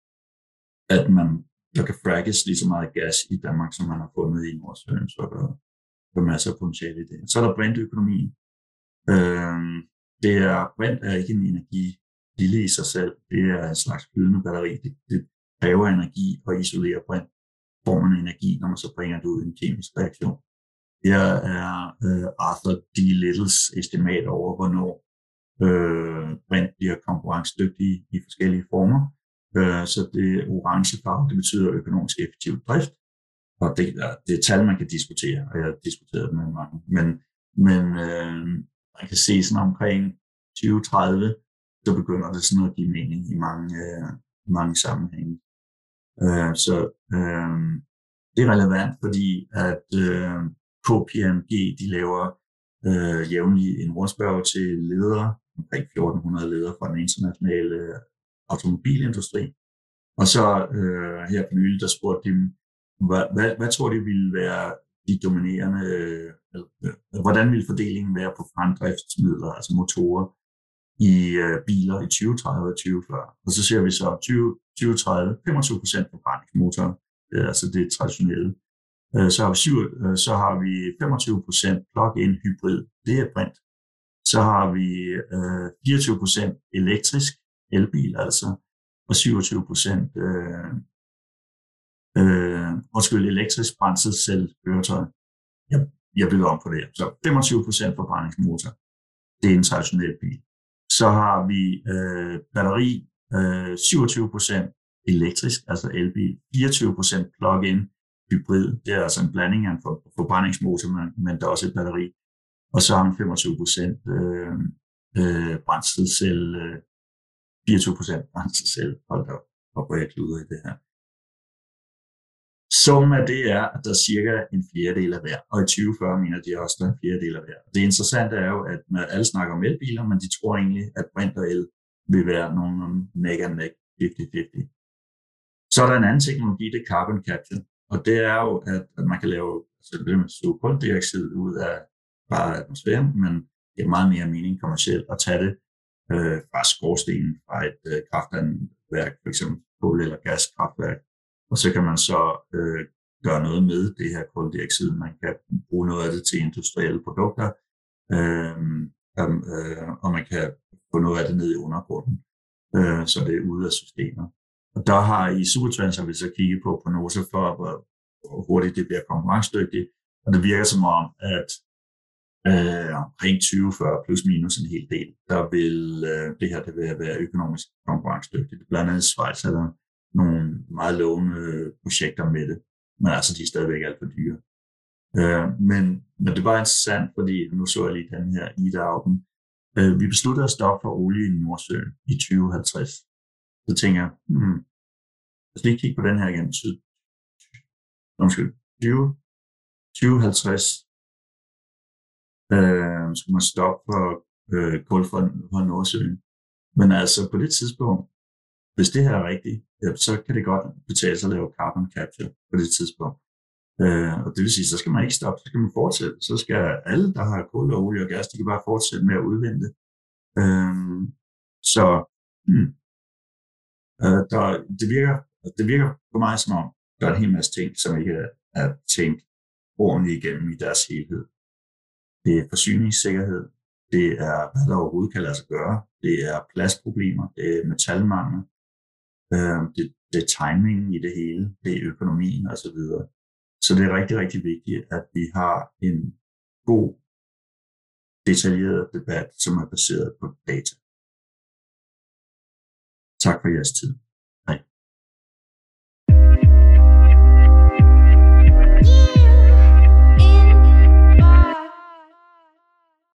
at man, der kan frackes lige så meget gas i Danmark, som man har fundet i Nordsøen, så der, der er masser af potentiale i det. Så er der brintøkonomien. Øh, det er, brint er ikke en energikilde i sig selv. Det er en slags flydende batteri. Det, det kræver energi at isolere brint. Får man energi, når man så bringer det ud i en kemisk reaktion. Her er øh, Arthur D. Littles estimat over, hvornår øh, brint bliver konkurrencedygtig i forskellige former. Øh, så det orange farve, det betyder økonomisk effektiv drift. Og det, det er tal, man kan diskutere, og jeg har diskuteret det med mange. Men, men øh, man kan se sådan omkring tyve tredive, så begynder det sådan at give mening i mange, øh, mange sammenhænge. Øh, så øh, det er relevant, fordi at øh, K P M G, de laver øh, jævnligt en rundspørge til ledere, omkring fjorten hundrede ledere fra den internationale automobilindustri. Og så øh, her for nylig, der spurgte de dem, hvad, hvad, hvad tror de ville være de dominerende, øh, hvordan ville fordelingen være på fremdriftsmidler, altså motorer, i øh, biler i tyve tredive og tyve fyrre. Og så ser vi så tyve tredive, femogtyve procent forbrændingsmotorer, det er altså det traditionelle. Øh, så, har vi syv, øh, så har vi femogtyve procent plug-in hybrid, det er brint. Så har vi øh, fireogtyve procent elektrisk elbil, altså, og syvogtyve procent øh, øh, undskyld, elektrisk brændselscelleføretøj. Jeg, jeg byder om på det. Så femogtyve procent forbrændingsmotor, det er en traditionel bil. Så har vi øh, batteri, øh, syvogtyve procent elektrisk, altså elbil, fireogtyve procent plug-in hybrid, det er altså en blanding af en for, forbrændingsmotor, men, men der er også et batteri. Og så har vi femogtyve procent øh, øh, brændselscelle, øh, fireogtyve procent brændselscelle, hold da op, hvor jeg kluder i det her. Summen af det er, at der er cirka en fjerdedel af hver, og i tyve fyrre mener de også, at der er en fjerdedel af hver. Det interessante er jo, at alle snakker om elbiler, men de tror egentlig, at brint og el vil være nogle neck and neck, halvtreds halvtreds. Så er der en anden teknologi, det er carbon capture, og det er jo, at, at man kan lave altså det med suge kuldioxid ud af bare atmosfæren, men det er meget mere mening kommercielt at tage det øh, fra skorstenen fra et øh, kraftværk, f.eks. kul- eller gaskraftværk. Og så kan man så øh, gøre noget med det her kuldioxid. Man kan bruge noget af det til industrielle produkter, øh, øh, og man kan få noget af det ned i undergrunden, øh, så det er ude af systemet. Og der har i Supertrends har vi så kigget på prognoser for, hvor hurtigt det bliver konkurrencedygtigt, og det virker som om, at øh, omkring tyve fyrre plus minus en hel del, der vil øh, det her det vil være økonomisk konkurrencedygtigt. Blandt andet i Schweiz er der nogle meget lovende projekter med det, men altså de er stadigvæk alt for dyre. Øh, men, men det var interessant, fordi nu så jeg lige den her Ida-augen. Øh, vi besluttede at stoppe for olie i Nordsøen i tyve halvtreds. Så tænker jeg, hmm, lad os lige kigge på den her igen. Undskyld, tyve halvtreds øh, skulle man stoppe for øh, kul fra, fra Nordsøen. Men altså på det tidspunkt, hvis det her er rigtigt, ja, så kan det godt betale sig at lave carbon capture på det tidspunkt. Øh, og det vil sige, så skal man ikke stoppe, så skal man fortsætte. Så skal alle, der har kul og olie og gas, de kan bare fortsætte med at udvinde det. Øh, så hmm, øh, der, det, virker, det virker for mig som om, der er en hel masse ting, som ikke er, er tænkt ordentligt igennem i deres helhed. Det er forsyningssikkerhed, det er, hvad der overhovedet kan lade sig gøre, det er pladsproblemer, det er metalmangel, øh, det, det er timingen i det hele, det er økonomien osv. Så det er rigtig, rigtig vigtigt, at vi har en god, detaljeret debat, som er baseret på data. Tak for jeres tid.